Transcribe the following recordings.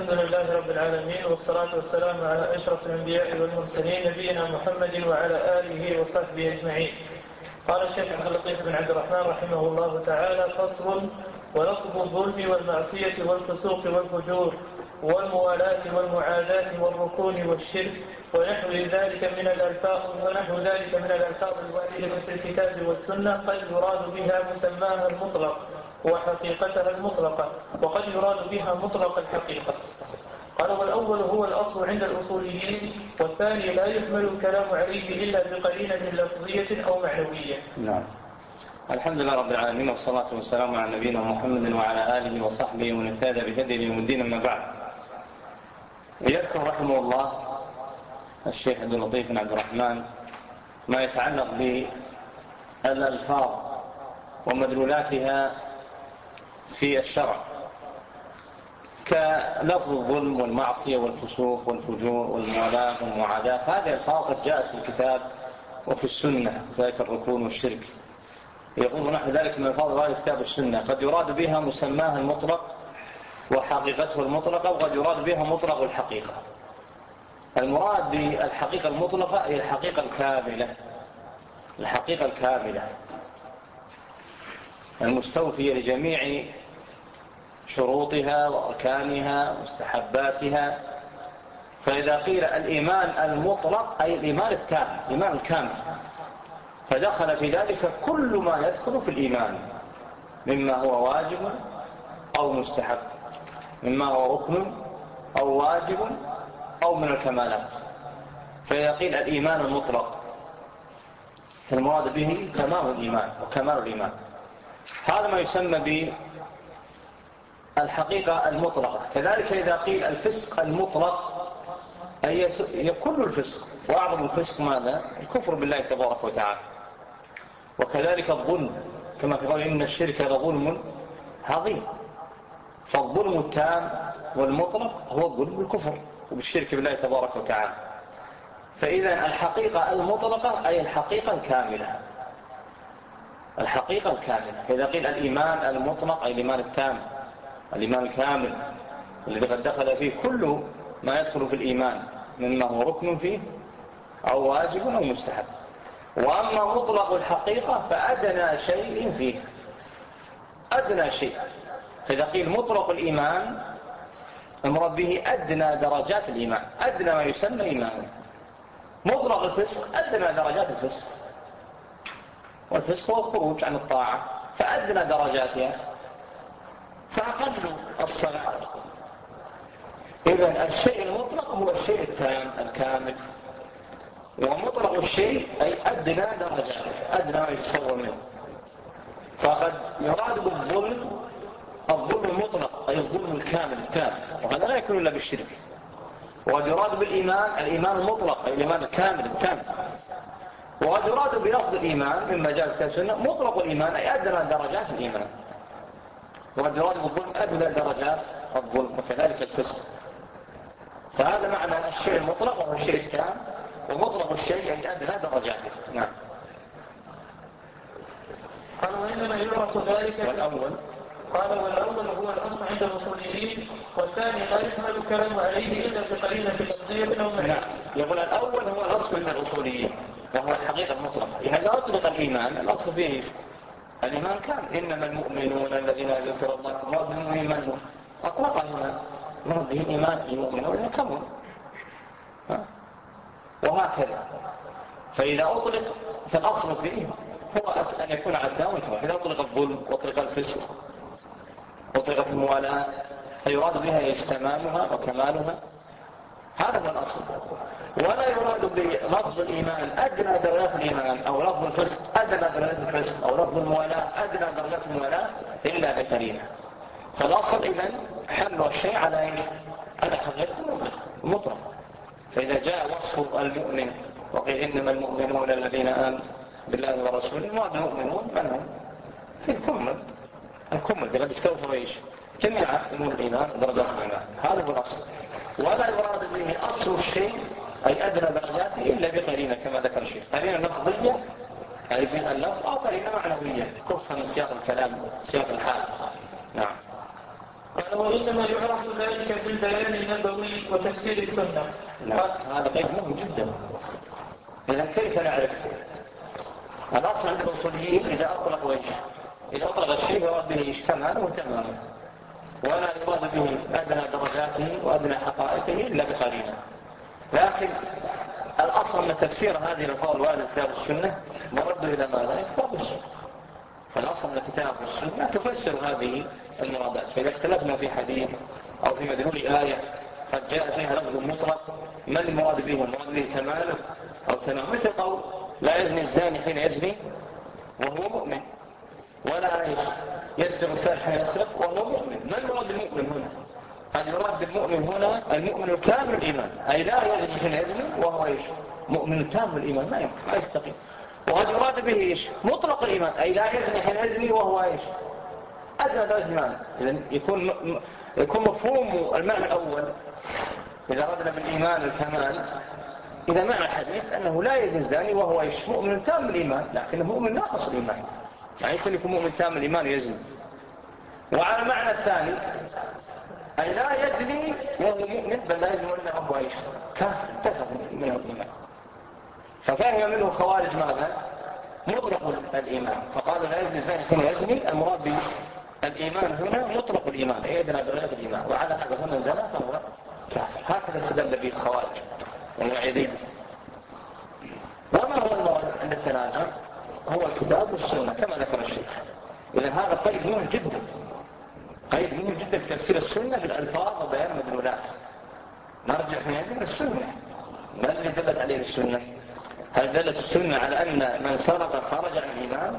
الحمد لله رب العالمين، والصلاة والسلام على أشرف الأنبياء والمرسلين نبينا محمد وعلى آله وصحبه أجمعين. قال الشيخ عبد اللطيف بن عبد الرحمن رحمه الله تعالى: فصل: ولفظ الظلم والمعصية والفسوق والفجور والموالاة والمعاداة والركون والشرك ونحو ذلك من الألفاظ الواردة في الكتاب والسنة قد يراد بها مسماها المطلق وحقيقتها المطلقة، وقد يراد بها مطلق الحقيقة. قال: والأول هو الأصل عند الأصوليين، والثاني لا يحمل الكلام عليه إلا بقرينة لفظية أو معنوية. نعم. الحمد لله رب العالمين، والصلاة والسلام على نبينا محمد وعلى آله وصحبه ومن اهتدى بهديه يوم الدين. أما بعد، يذكر رحمه الله الشيخ عبد اللطيف بن عبد الرحمن ما يتعلق بالألفاظ ومدلولاتها في الشرع، كلفظ الظلم والمعصية والفسوق والفجور والموالاة والمعاداة. هذه الألفاظ قد جاءت في الكتاب وفي السنة، ذلك الركون والشرك. يقول نحو ذلك من الألفاظ الواردة في الكتاب والسنة قد يراد بها مسماها المطلق وحقيقته المطلقة، وقد يراد بها مطلق الحقيقة. المراد بالحقيقة المطلقة هي الحقيقة الكاملة، الحقيقة الكاملة المستوفية لجميع شروطها وأركانها ومستحباتها. فإذا قيل الإيمان المطلق أي الإيمان التام، الإيمان الكامل، فدخل في ذلك كل ما يدخل في الإيمان مما هو واجب أو مستحب، مما هو ركن أو واجب أو من الكمالات. فإذا قيل الإيمان المطلق فالمراد به تمام الإيمان وكمال الإيمان. هذا ما يسمى بالحقيقة المطلقة. كذلك إذا قيل الفسق المطلق أي كل الفسق، وأعظم الفسق ماذا؟ الكفر بالله تبارك وتعالى. وكذلك الظلم، كما في قول إن الشرك لظلم عظيم. فالظلم التام والمطلق هو الظلم بالكفر وبالشرك بالله تبارك وتعالى. فإذا الحقيقة المطلقة أي الحقيقة الكاملة، الحقيقة الكاملة. فإذا قيل الإيمان المطلق أي الإيمان التام، الإيمان الكامل الذي قد دخل فيه كل ما يدخل في الإيمان مما هو ركن فيه أو واجب أو مستحب. وأما مطلق الحقيقة فأدنى شيء فيه، أدنى شيء. فإذا قيل مطلق الإيمان المراد به أدنى درجات الإيمان، أدنى ما يسمى إيمان. مطلق الفسق أدنى درجات الفسق، والفسق هو الخروج عن الطاعة، فأدنى درجاتها فأقل الصلاة. إذن الشيء المطلق هو الشيء التام الكامل، ومطلق الشيء أي أدنى درجاته، أدنى ما يتصور منه. فقد يراد بالظلم الظلم المطلق أي الظلم الكامل التام، وهذا لا يكون إلا بالشرك. وقد يراد بالإيمان الإيمان المطلق أي الإيمان الكامل التام. وقد يراد بلفظ الإيمان مما جاء في كتاب السنة مطلق الإيمان أي أدنى درجات الإيمان. وقد يراد بالظلم أدنى درجات الظلم، وكذلك الفسق. فهذا معنى الشيء المطلق وهو الشيء التام، ومطلق الشيء أي أدنى درجاته. نعم. قال: وإنما يعرف ذلك. والأول قال: والأول هو الأصل عند الأصوليين، والثاني لا يحمل الكلام عليه إلا بقرينة لفظية أو معنوية. نعم. يقول الأول هو الأصل عند الأصوليين وهو الحقيقة المطلقة. إذا أطلق الإيمان الأصل فيه الإيمان كامل. إنما المؤمنون الذين يذكر الله مراد بهم إيمانهم، أطلق هنا مراد بهم إيمان المؤمنون يكمل، وهكذا. فإذا أطلق فالأصل فيه هو أن يكون عداء وتوحيد. إذا أطلق الظلم وأطلق الفسق وأطلق الموالاة فيراد بها تمامها وكمالها، هذا هو الأصل. ولا يراد بلفظ الإيمان أدنى درجات الإيمان، أو لفظ الفسق أدنى درجات الفسق، أو لفظ الموالاة أدنى درجات الموالاة إلا بقرينة. فالأصل إذن حمل الشيء على حقيقة المطلق. فإذا جاء وصف المؤمن وقيل إنما المؤمنون الذين آمنوا بالله ورسوله، المراد المؤمنون من هم؟ الكمل قد استوفوا ايش؟ جميع امور الايمان درجات الايمان. هذا هو الاصل. ولا يراد به اصل الشيء اي ادنى درجاته الا بقرينه كما ذكر الشيخ، قرينه لفظيه اي باللفظ، او قرينه معنويه كفها من سياق الكلام سياق الحال. نعم. قال: قال وإنما يعرف ذلك بالبيان النبوي وتفسير السنة. هذا قيد مهم جدا. إذا كيف نعرف؟ الأصل عند الأصوليين إذا أطلق الشيء يراد به كماله وتمامه، ولا يراد به أدنى درجاته وأدنى حقائقه إلا بقرينة. لكن الأصل من تفسير هذه الألفاظ الواردة في كتاب السنة مرد إلى ماذا؟ كتاب السنة. فالأصل من الكتاب والسنة تفسر هذه المرادات. فإذا اختلفنا في حديث أو في مدلول آية قد جاء فيها لفظ مطلق، ما المراد به؟ المراد به كماله أو تمامه، مثل قول لا يزني الزاني حين يزني وهو مؤمن، ولا يسرق السارق حين يسرق وهو مؤمن. ما المراد بالمؤمن هنا؟ قد يراد بالمؤمن هنا المؤمن الكامل الإيمان، أي لا يزني حين يزني وهو مؤمن تام الإيمان، ما يستقيم. وقد يراد به مطلق الإيمان، أي لا يزني حين يزني وهو أدنى درجة الإيمان. إذن يكون مفهوم المعنى الأول إذا أردنا بالإيمان الكمال، إذا معنى الحديث أنه لا يزني الزاني وهو مؤمن تام الإيمان، لكنه مؤمن ناقص الإيمان، يعني يكون مؤمن تام الإيمان يزني. وعلى المعنى الثاني أي لا يزني وهو مؤمن، بل لا يزني وإلا وهو كافر انتفى منه الإيمان. ففهم منه خوارج ماذا؟ مطلق الإيمان، فقالوا لا يزني الزاني حين يزني، المراد بالإيمان هنا مطلق الإيمان، أي أدنى درجات الإيمان، وعلى هذا هنا زنا فهو كافر. هكذا استدل به الخوارج والمعيدين. وما هو المراد عند التنازع؟ هو الكتاب والسنة كما ذكر الشيخ. إذن هذا قيد مهم جدا، قيد مهم جدا في تفسير السنة بالألفاظ وبيان المدلولات. نرجع في هذه السنة، ما الذي دلت عليه السنة؟ هل دلت السنة على أن من سرق خرج عن الإيمان،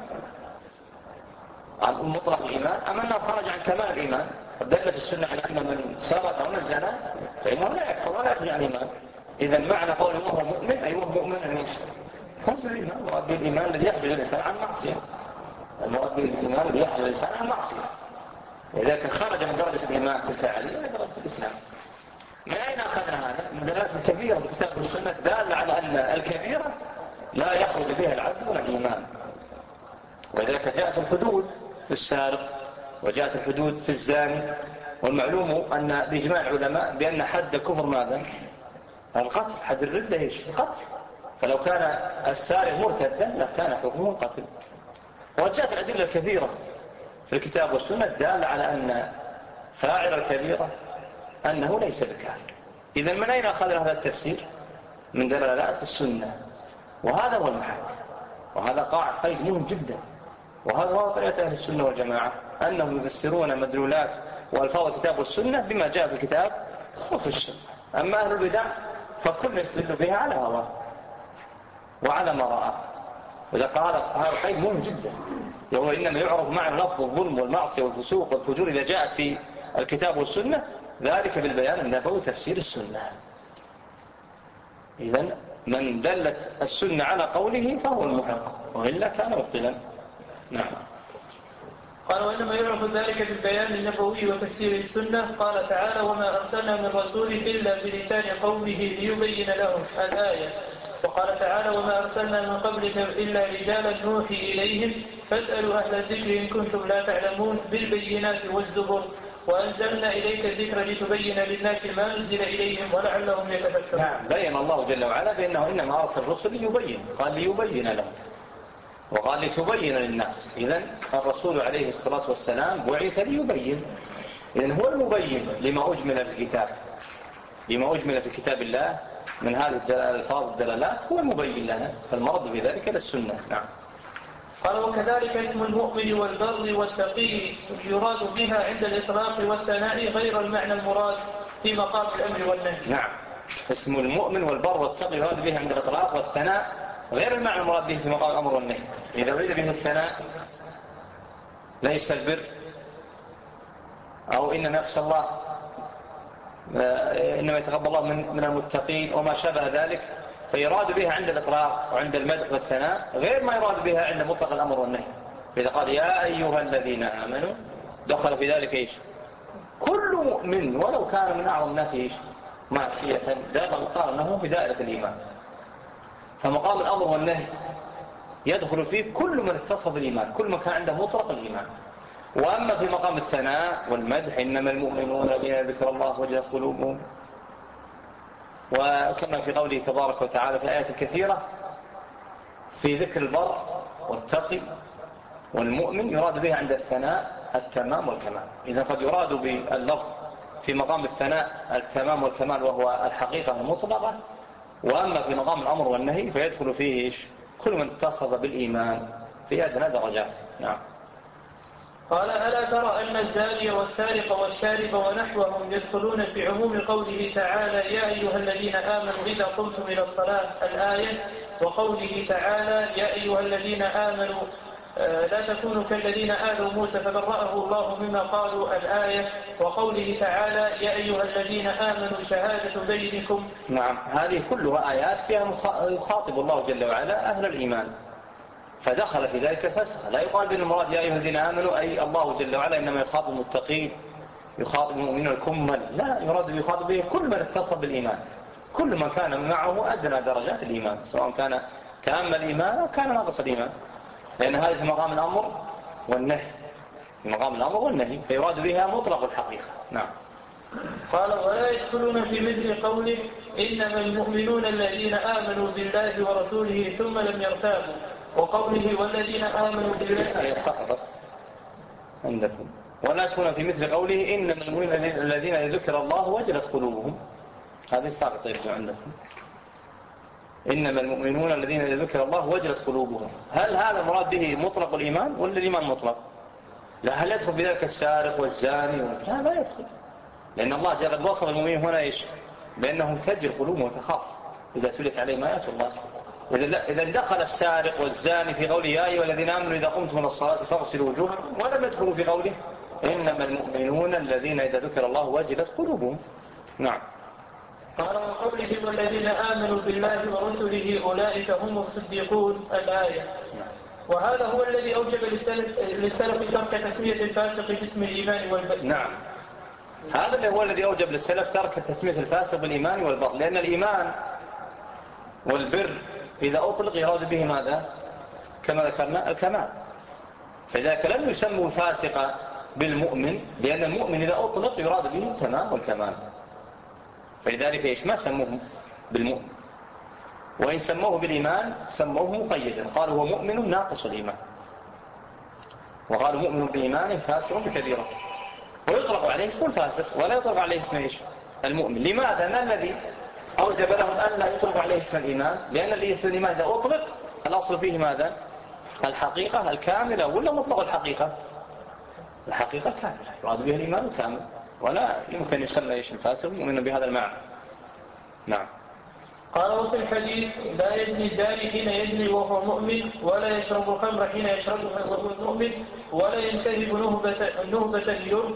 عن مطلق الإيمان، أم أنه خرج عن كمال الإيمان؟ دلت السنة على أن من سرق أو من زنى فإنه لا يكفر ولا يخرج عن الإيمان. إذن معنى قول وهو مؤمن أي وهو مؤمن كفر الإيمان، مراد بالإيمان الذي يحجز الإنسان عن معصية، المراد بالإيمان الذي يحجز الإنسان عن معصية. وإذا كان خرج من درجة الإيمان في الفعالية إلى درجة الإسلام. من أين أخذنا هذا؟ من دلالات الكبيرة في الكتاب والسنة دالة على أن الكبيرة لا يخرج بها العبد من الإيمان. وذلك جاءت الحدود في السارق، وجاءت الحدود في الزاني، والمعلوم أن بإجماع العلماء بأن حد الكفر ماذا؟ القتل. حد الردة القتل. فلو كان السارق مرتدا لكان حكمه القتل. وجاءت الأدلة الكثيرة في الكتاب والسنة دالة على أن فاعل الكبيرة أنه ليس بكافر. إذن من أين أخذ هذا التفسير؟ من دلالات السنة، وهذا هو المحك، وهذا قيد مهم جدا. وهذا هو طريقة أهل السنة والجماعة، أنهم يفسرون مدلولات وألفاظ الكتاب والسنة بما جاء في الكتاب وفي السنة. أما أهل البدع فكل يستدل بها على هواه وعلى ما رآه. وإذا قال هذا قيد مهم جدا، وهو إنما يعرف معنى لفظ الظلم والمعصية والفسوق والفجور إذا جاءت في الكتاب والسنة، ذلك بالبيان النبوي تفسير السنة. إذن من دلت السنة على قوله فهو المحق، وإلا كان مبطلا. نعم. قال وإنما يعرف ذلك بالبيان النبوي وتفسير السنة. قال تعالى وما أرسلنا من رسول إلا بلسان قومه ليبين لهم الآية. وقال تعالى وما أرسلنا من قبلك إلا رجالا نوحي إليهم فاسألوا أهل الذكر إن كنتم لا تعلمون بالبينات والزبر وأنزلنا إليك الذكر لتبين للناس ما نزل إليهم ولعلهم يتفكرون. نعم، بين الله جل وعلا بأنه إنما أرسل الرسل ليبين، قال ليبين لهم وقال لتبين للناس. إذن الرسول عليه الصلاة والسلام بعث ليبين. إذن هو المبين لما أجمل في الكتاب، لما أجمل في كتاب الله من هذه الألفاظ الدلالات هو المبين لنا، فالمرض في ذلك للسنة. نعم. قال وكذلك اسم المؤمن والبر والتقي يراد بها عند الإطلاق والثناء غير المعنى المراد في مقام الأمر والنهي. نعم، اسم المؤمن والبر والتقي يراد بها عند الإطلاق والثناء غير المعنى المراد به في مقام الأمر والنهي. إذا أريد به الثناء ليس البر أو إن نخشى الله إنما يتقبل الله من المتقين وما شابه ذلك، فيراد بها عند الإطلاق وعند المدح والثناء غير ما يراد بها عند مطلق الأمر والنهي. فإذا قال يا أيها الذين آمنوا دخل في ذلك كل مؤمن ولو كان من أعظم الناس معصية، قال أنه في دائرة الإيمان. فمقام الأمر والنهي يدخل فيه كل من اتصف بالإيمان، كل من كان عنده مطلق الإيمان. وأما في مقام الثناء والمدح إنما المؤمنون الذين ذكر الله وجلت قلوبهم، وكما في قوله تبارك وتعالى في آيات كثيرة في ذكر البر والتقي والمؤمن يراد به عند الثناء التمام والكمال. إذا قد يراد باللفظ في مقام الثناء التمام والكمال وهو الحقيقة المطلقة، وأما في مقام الأمر والنهي فيدخل فيه إيش؟ كل من اتصف بالإيمان في أدنى درجات. نعم. قال ألا ترى أن الزاني والسارق والشارب ونحوهم يدخلون في عموم قوله تعالى يا أيها الذين آمنوا إذا قمتم إلى الصلاة الآية، وقوله تعالى يا أيها الذين آمنوا لا تكونوا كالذين آذوا موسى فبرأه الله مما قالوا الآية، وقوله تعالى يا أيها الذين آمنوا شهادة بينكم. نعم، هذه كلها آيات فيها يخاطب الله جل وعلا أهل الإيمان، فدخل في ذلك فسخ. لا يقال بأن المراد يا أيها الذين آمنوا أي الله جل وعلا إنما يخاطب المتقين، يخاطب المؤمنين الكمل، لا، يراد يخاطب به كل من اتصف بالإيمان، كل من كان معه أدنى درجات الإيمان، سواء كان تام الإيمان أو كان ناقص الإيمان، لأن هذه في مقام الأمر والنهي، في مقام الأمر والنهي فيراد بها مطلق الحقيقة. نعم. قال ولا يدخلون في مثل قوله إنما المؤمنون الذين آمنوا بالله ورسوله ثم لم يرتابوا، وقوله والذين آمنوا بالله سقطت عندكم. ولا يدخلون في مثل قوله إنما المؤمنون الذين ذكر الله وجلت قلوبهم، هذه ساقطة يبدو عندكم. إنما المؤمنون الذين ذكر الله وجلت قلوبهم، هل هذا مراد به مطلق الإيمان ولا الإيمان مطلق؟ لا، هل يدخل بذلك السارق والزاني؟ لا يدخل، لأن الله جل وصف المؤمنين هنا إيش؟ بأنهم تجري قلوبهم وتخاف إذا تلت عليهم آيات الله. إذا دخل السارق والزاني في قوله يا أيها الذين آمنوا إذا قمتم إلى الصلاة فاغسلوا وجوهكم، ولم يدخلوا في قوله إنما المؤمنون الذين إذا ذكر الله وجلت قلوبهم. نعم. قال وقوله والذين آمنوا بالله ورسله أولئك هم الصديقون الآية. وهذا هو الذي أوجب للسلف ترك تسمية الفاسق باسم الإيمان والبر. نعم، هذا هو الذي أوجب للسلف ترك تسمية الفاسق بالإيمان والبر، لأن الإيمان والبر إذا أطلق يراد به ماذا؟ كما ذكرنا الكمال، فذلك لم يسموا الفاسق بالمؤمن، لأن المؤمن إذا أطلق يراد به التمام والكمال، فلذلك إيش ما سموه بالمؤمن، وإن سموه بالإيمان سموه مقيدا، قالوا هو مؤمن ناقص الإيمان، وقالوا مؤمن بإيمان فاسق بكبيرة، ويطلق عليه اسم الفاسق ولا يطلق عليه اسم إيش؟ المؤمن. لماذا؟ ما الذي أوجب لهم أن لا يطلق عليه اسم الإيمان؟ لأن اسم الإيمان إذا أطلق الأصل فيه ماذا؟ الحقيقة الكاملة، ولا مطلق الحقيقة؟ الحقيقة كاملة يراد بها الإيمان الكامل، ولا يمكن يسمى إيش الفاسق مؤمن بهذا المعنى. نعم. قال وفي الحديث لا يزني الزاني حين يزني وهو مؤمن، ولا يشرب الخمر حين يشربها وهو مؤمن، ولا ينتهب نهبة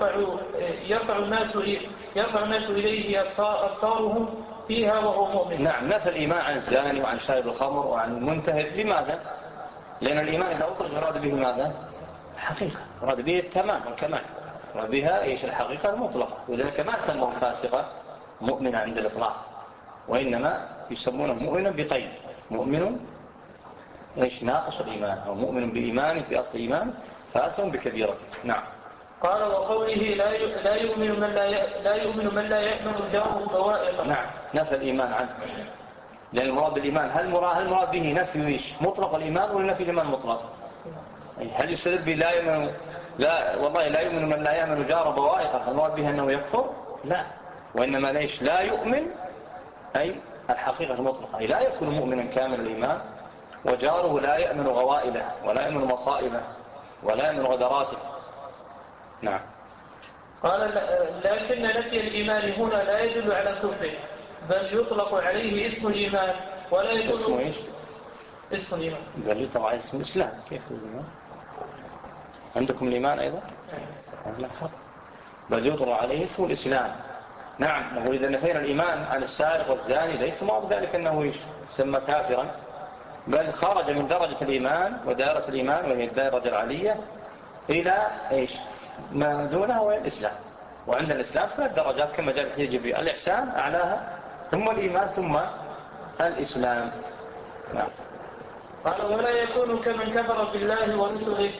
يرفع الناس إليه أبصارهم فيها وهو مؤمن. نعم، نفى الإيمان عن الزاني وعن شارب الخمر وعن المنتهب. لماذا؟ لأن الإيمان إذا أطلق يراد به ماذا؟ الحقيقة، يراد به التمام والكمال، يراد بها إيش؟ الحقيقة المطلقة، وذلك ما سموه فاسقا مؤمنا عند الإطلاق، وإنما يسمونه مؤمنا بقيد، مؤمن إيش؟ ناقص الإيمان، أو مؤمن بإيمانه بأصل إيمان فاسق بكبيرته. نعم. قال وقوله لا يؤمن من لا يأمن جاره بوائقه. نعم، نفى الإيمان عنه، لأن المراد بالإيمان هل مراد به نفي إيش؟ مطلق الإيمان ولا نفي الإيمان مطلق؟ هل يستدل به لا يؤمن والله لا يؤمن من لا يأمن جاره بوائقه، المراد به أنه يكفر؟ لا، وإنما ليش؟ لا يؤمن أي الحقيقة المطلقة، أي لا يكون مؤمنا كامل الإيمان وجاره لا يأمن غوائله ولا يأمن مصائبه ولا يأمن غدراته. نعم. قال لكن نفي الإيمان هنا لا يدل على كفره، بل يطلق عليه اسم الإيمان ولا يكون اسمه إيش؟ اسم الإيمان، بل يطلق عليه اسم الإسلام. كيف الإيمان؟ عندكم الإيمان أيضا؟ لا خطأ، بل يطلق عليه اسم الإسلام. نعم، نقول إذا نفينا الإيمان عن السارق والزاني ليس معنى ذلك أنه يسمى كافرا، بل خرج من درجة الإيمان ودائرة الإيمان وهي الدائرة العالية إلى إيش؟ ما دونها وهي الإسلام. وعند الإسلام 3 درجات كما جاء في حديث جبريل، الإحسان أعلاها، ثم الإيمان، ثم الإسلام. نعم. قال ولا يكون كمن كفر بالله ورسله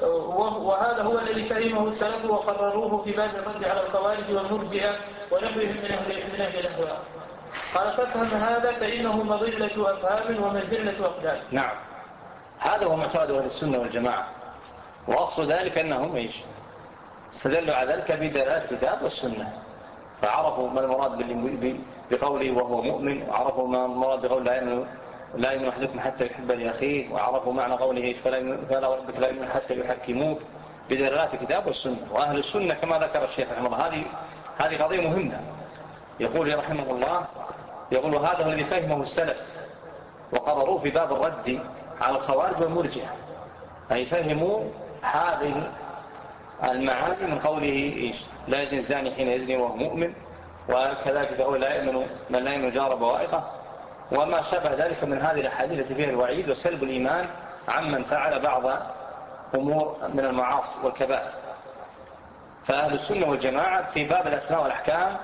وهذا هو الذي فهمه السلف وقرروه في باب الرد على الخوارج والمرجئة ونحوهم من أهل الأهواء. قال فافهم هذا فإنه مضلة أفهام ومزلة أقدام. نعم، هذا هو معتقد أهل السنة والجماعة، وأصل ذلك أنهم استدلوا على ذلك بدلالة الكتاب والسنة، فعرفوا ما المراد بقوله وهو مؤمن، وعرفوا ما المراد بقول لا يؤمن أحدكم حتى يحب لأخيه، وعرفوا معنى قوله فلا وربك لا يؤمن حتى يحكموك بدلالات الكتاب والسنة. وأهل السنة كما ذكر الشيخ رحمه الله هذه قضية مهمة. يقول رحمه الله يقول وهذا هو الذي فهمه السلف وقرروه في باب الرد على الخوارج والمرجئة، أي فهموا هذه المعاني من قوله لا يزني الزاني حين يزني وهو مؤمن، وكذلك يقول لا يؤمن من لا يؤمن جار بوائقه، وما شابه ذلك من هذه الأحاديث التي فيها الوعيد وسلب الإيمان عمن فعل بعض أمور من المعاصي والكبائر. فأهل السنة والجماعة في باب الأسماء والأحكام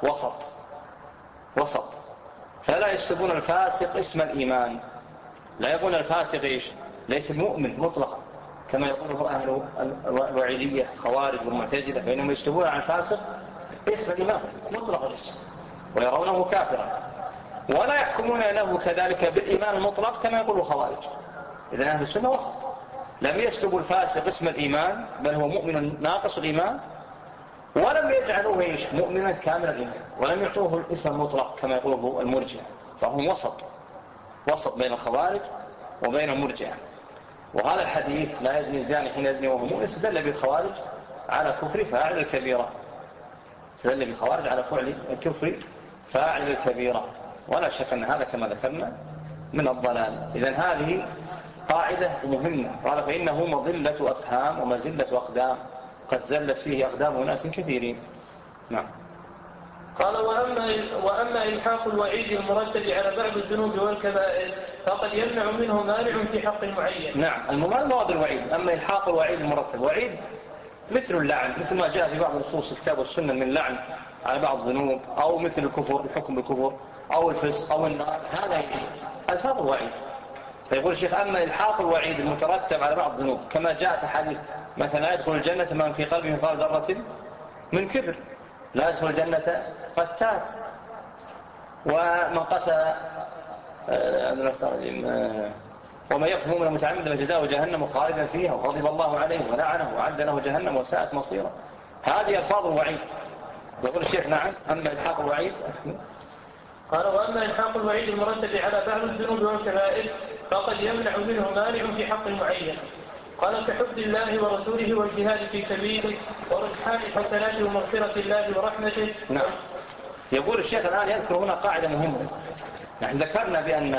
وسط، فلا يسلبون الفاسق اسم الإيمان، لا يقول الفاسق ليس مؤمن مطلقا كما يقوله أهل الوعيدية خوارج والمعتزلة، فإنهم يسلبون عن الفاسق اسم الإيمان مطلق الاسم ويرونه كافرا، ولا يحكمون له كذلك بالإيمان المطلق كما يقول الخوارج. إذن أهل السنة وسط، لم يسلبوا الفاسق اسم الإيمان بل هو مؤمن ناقص الإيمان، ولم يجعلوه مؤمنا كامل الإيمان، ولم يعطوه الاسم المطلق كما يقوله المرجئة، فهم وسط بين الخوارج وبين المرجئة. وهذا الحديث لا يزني الزاني حين يزني وهو مؤمن استدل بالخوارج على كفر فاعل الكبيرة، استدل بالخوارج على فعل الكفر فاعل الكبيرة، ولا شك أن هذا كما ذكرنا من الضلال. إذن هذه قاعدة مهمة. قال فإنه مضلة أفهام ومزلة أقدام، قد زلت فيه أقدام ناس كثيرين. نعم. قال وأما إلحاق الوعيد المرتب على بعض الذنوب والكبائر فقد يمنع منه مانع في حق معين. نعم، المراد مراد الوعيد. أما إلحاق الوعيد المرتب، وعيد مثل اللعن، مثل ما جاء في بعض نصوص الكتاب والسنة من لعن على بعض الذنوب، أو مثل الكفر، الحكم بالكفر، أو الفسق، أو النار، هذا ألفاظ الوعيد. فيقول الشيخ أما إلحاق الوعيد المترتب على بعض الذنوب كما جاءت حديث مثلا لا يدخل الجنة من في قلبه مثقال ذرة من كبر، لا يدخل الجنة قتات، ومن قتل ومن يقتل مؤمنا متعمدا فجزاؤه جهنم خالدا فيها وغضب الله عليه ولعنه وعد له جهنم وساءت مصيرا. هذه ألفاظ الوعيد. يقول الشيخ نعم أما إلحاق الوعيد. قال وأما إلحاق الوعيد المرتب على بعض الذنوب والكبائر فقد يمنع منه مانع في حق معين. قال كحب الله ورسوله والجهاد في سبيله ورجحان الحسنات ومغفرة الله ورحمته. نعم. يقول الشيخ الآن يذكر هنا قاعدة مهمة. نحن ذكرنا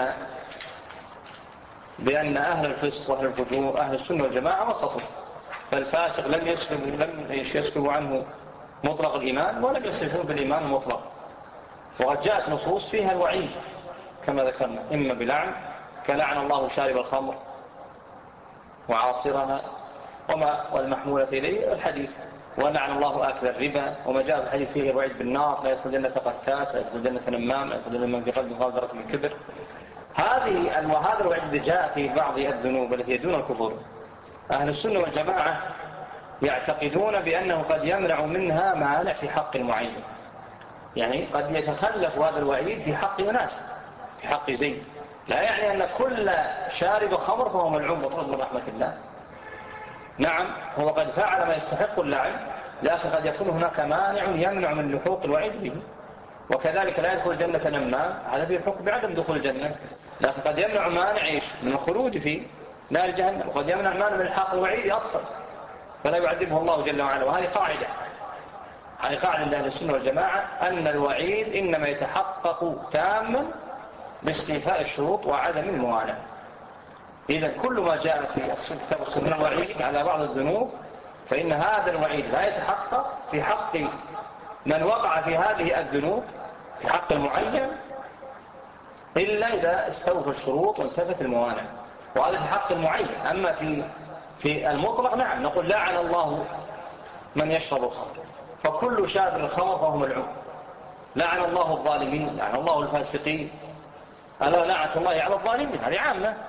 بأن أهل الفسق وأهل الفجور أهل السنة والجماعة وسطوا، فالفاسق لم يسلب عنه مطلق الإيمان ولم يسلبه بالإيمان المطلق، وقد جاءت نصوص فيها الوعيد كما ذكرنا، إما بلعن كلعن الله شارب الخمر وعاصرها والمحمولة إليه الحديث، ولعن الله آكل الربا، وما جاء في الحديث فيه الوعيد بالنار، لا يدخل الجنة قتات، لا يدخل الجنة نمام، لا يدخل الجنة من في قلبه غادرة من كبر. هذا الوعيد الذي جاء في بعض الذنوب التي هي دون الكفر، أهل السنة والجماعة يعتقدون بأنه قد يمنع منها مانع في حق معين، يعني قد يتخلف هذا الوعيد في حق ناس، في حق زيد، لا يعني أن كل شارب خمر فهو ملعون وطرد من رحمة الله. نعم، هو قد فعل ما يستحق اللعن، لكن قد يكون هناك مانع يمنع من لحوق الوعيد به. وكذلك لا يدخل الجنة نمام، هذا به الحكم بعدم دخول الجنة، لكن قد يمنع مانع من الخلود في نار جهنم، وقد يمنع مانع من الحاق الوعيد أصلا فلا يعذبه الله جل وعلا. وهذه قاعدة لأهل السنة والجماعة أن الوعيد إنما يتحقق تاما باستيفاء الشروط وعدم الموانع. إذا كل ما جاء في الكتاب والسنة الوعيد على بعض الذنوب فإن هذا الوعيد لا يتحقق في حق من وقع في هذه الذنوب في حق المعين إلا إذا استوفى الشروط وانتفت الموانع، وهذا في حق المعين. أما في المطلق نعم نقول لعن الله من يشرب الخمر، فكل شارب الخمر فهو ملعون، لعن الله الظالمين، لعن الله الفاسقين، ألا لعنة الله على الظالمين، هذه عامة.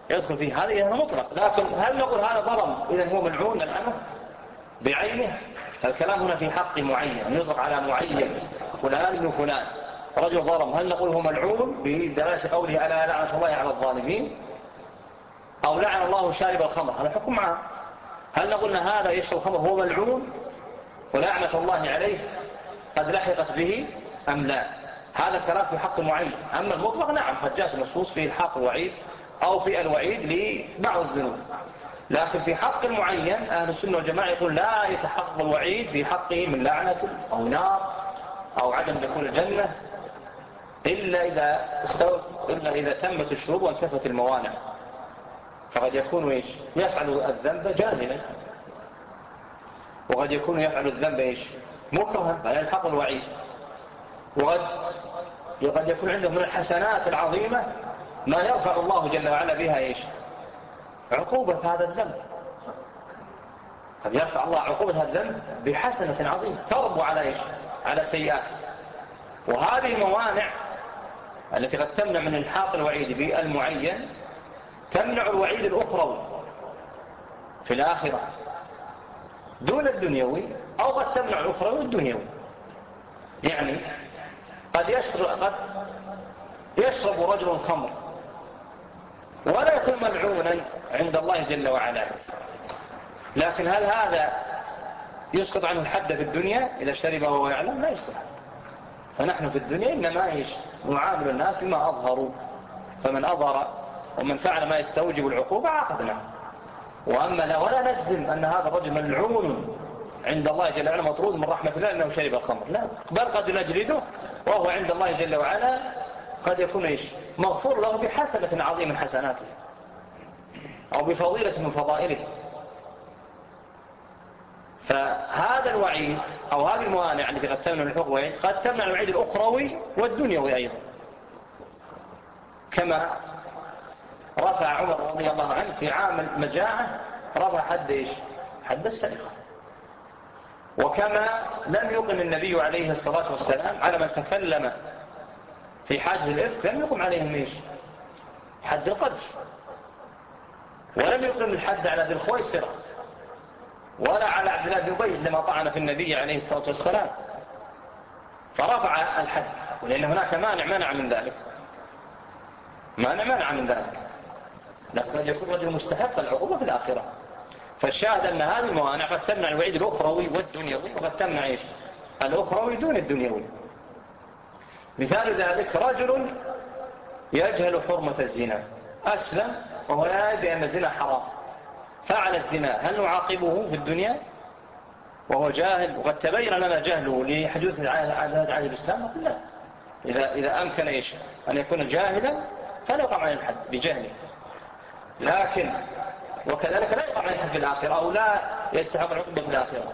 يدخل فيه، هذا إذا مطلق. لكن هل نقول هذا ظلم إذا هو ملعون العنف بعينه؟ الكلام هنا في حق معين، يطلق على معين فلان ابن فلان رجل ظلم، هل نقول هو ملعون بدلالة قوله ألا لعنة الله على الظالمين، أو لعن الله شارب الخمر؟ هذا حكم معه. هل نقول أن هذا يشرب الخمر هو ملعون ولعنة الله عليه قد لحقت به أم لا؟ هذا كلام في حق معين. أما المطلق نعم قد جاءت النصوص في الحق الوعيد أو في الوعيد لبعض الذنوب، لكن في حق المعين أهل السنة والجماعة يقول لا يتحقق الوعيد في حقه من لعنة أو نار أو عدم دخول الجنة إلا إذا تمت الشروط وانتفت الموانع. فقد يكون يفعل الذنب جاهلا، وقد يكون يفعل الذنب مكرها فلا يلحق الوعيد، وقد يكون عنده من الحسنات العظيمة ما يرفع الله جل وعلا بها عقوبة هذا الذنب. قد يرفع الله عقوبة هذا الذنب بحسنة عظيمة تربو على سيئاته. وهذه الموانع التي قد تمنع من الحاق الوعيد بالمعين تمنع الوعيد الأخروي في الآخرة دون الدنيوي، أو قد تمنع الأخروي الدنيوي. يعني قد يشرب رجل خمر ولا يكون ملعونا عند الله جل وعلا، لكن هل هذا يسقط عنه الحد في الدنيا إذا شربه وهو يعلم؟ لا يسقط. فنحن في الدنيا إنما نعامل الناس بما أظهروا، فمن أظهر ومن فعل ما يستوجب العقوبة عاقبناه. وأما ولا نجزم أن هذا الرجل ملعون عند الله جل وعلا مطرود من رحمة الله أنه شرب الخمر، لا، بل قد نجلده وهو عند الله جل وعلا قد يكون مغفور له بحسنة عظيمة من حسناته أو بفضيلة من فضائله. فهذا الوعيد أو هذه الموانع التي قد تمنع الحق والوعيد قد تمنع الوعيد الأخروي والدنيوي أيضا، كما رفع عمر رضي الله عنه في عام المجاعة رفع حد السرقة، وكما لم يقم النبي عليه الصلاة والسلام على من تكلم في حادث الإفك لم يقم عليهم حد القذف، ولم يقم الحد على ذي الخويصرة ولا على عبد الله بن أبي لما طعن في النبي عليه الصلاة والسلام، فرفع الحد، ولأن هناك مانع من ذلك، منع من ذلك، لكن قد يكون رجل مستحق العقوبة في الآخرة. فالشاهد أن هذه الموانع قد تمنع الوعيد الأخروي والدنيوي، وقد تمنع الأخروي دون الدنيوي. مثال ذلك رجل يجهل حرمة الزنا، أسلم وهو لا يدري أن الزنا حرام، فعل الزنا، هل نعاقبه في الدنيا وهو جاهل وقد تبين لنا جهله لحدوث عادات الإسلام؟ لا، إذا أمكن أن يكون جاهلا فلا يقع عليه الحد بجهله، لكن وكذلك لا يقع عليه الحد في الآخرة أو لا يستحق العقوبة في الآخرة.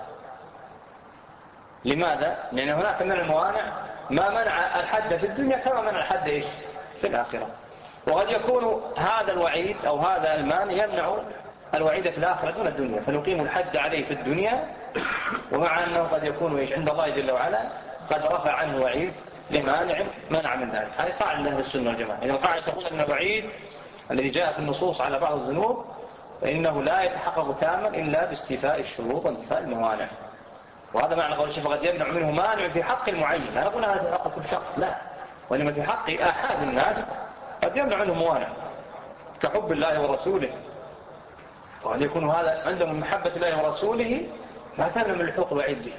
لماذا؟ لأن هناك من الموانع ما منع الحد في الدنيا كما منع الحد في الآخرة. وقد يكون هذا الوعيد أو هذا المانع يمنع الوعيد في الآخرة دون الدنيا، فنقيم الحد عليه في الدنيا، ومع أنه قد يكون عند الله جل وعلا قد رفع عنه وعيد لمانع منع من ذلك. هذه قاعدة أهل السنة والجماعة. إذا القاعدة تقول أن الوعيد الذي جاء في النصوص على بعض الذنوب فإنه لا يتحقق تاما إلا باستيفاء الشروط وانتفاء الموانع. وهذا معنى قول الشيخ قد يمنع منه مانع في حق المعين، لا نقول هذا في حق كل شخص، لا، وإنما في حق أحد الناس قد يمنع منه موانع كحب الله ورسوله، وقد يكون هذا عندهم من محبة الله ورسوله ما تمنع من الحقوق الوعيد به.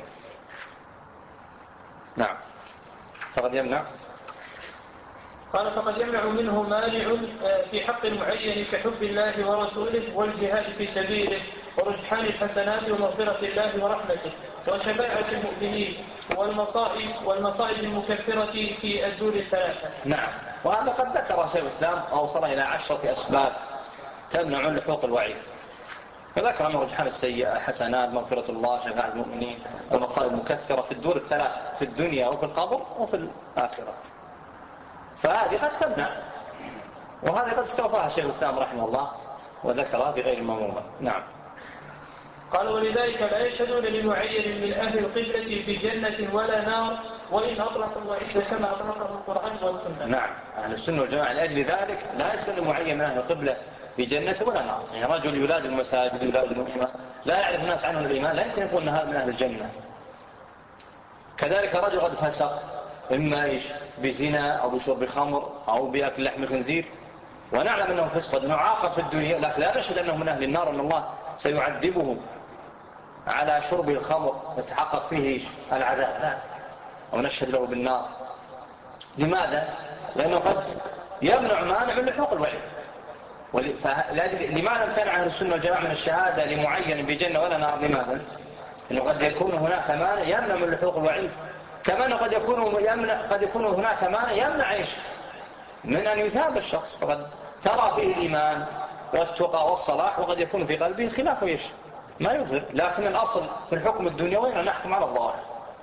نعم، فقد يمنع. قال فقد يمنع منه مانع في حق المعين كحب الله ورسوله والجهاد في سبيله ورجحان الحسنات ومغفرة الله ورحمته وشفاعة المؤمنين والمصائب المكفرة في الدور الثلاثة. نعم، وهذا قد ذكر شيخ الإسلام أوصل إلى 10 أسباب تمنع من حقوق الوعيد، فذكر أنه رجحان السيئة، حسنات، مغفرة الله، شفاعة المؤمنين، والمصائب المكفرة في الدور الثلاث في الدنيا وفي القبر وفي الآخرة. فهذه قد تمنع، وهذه قد استوفاها شيخ الإسلام رحمه الله وذكرها بغير ممومة. نعم. قال ولذلك لا يشهدون لمعين من أهل القبلة في جنة ولا نار وإن أطلقوا الوعيد كما أطلقه القرآن والسنة. نعم، أهل السنة والجماعة لأجل ذلك لا يشهد لمعين من أهل القبلة بجنة ولا نار. يعني رجل يلازم المساجد يلازم الإمام لا يعرف الناس عنه الإيمان لا يمكن يقول أن هذا من أهل الجنة. كذلك رجل قد فسق إما بزنا أو بشرب خمر أو بأكل لحم خنزير ونعلم أنه فسق قد نعاقب في الدنيا، لكن لا نشهد أنه من أهل النار أن الله سيعذبه على شرب الخمر يستحقق فيه العذاب، لا، أو نشهد له بالنار. لماذا؟ لأنه قد يمنع مانع من لحوق الوعيد. لماذا امتنع أهل السنة والجماعة من الشهادة لمعين بجنة ولا نار؟ لماذا؟ لأنه قد يكون هناك مانع يمنع من لحوق الوعيد، كمان قد يكون هناك مانع يمنع ايش؟ من أن يثاب الشخص، فقد ترى فيه الإيمان والتقى والصلاح وقد يكون في قلبه خلاف ايش؟ ما يظهر. لكن الأصل في الحكم الدنيوي أن نحكم على الظاهر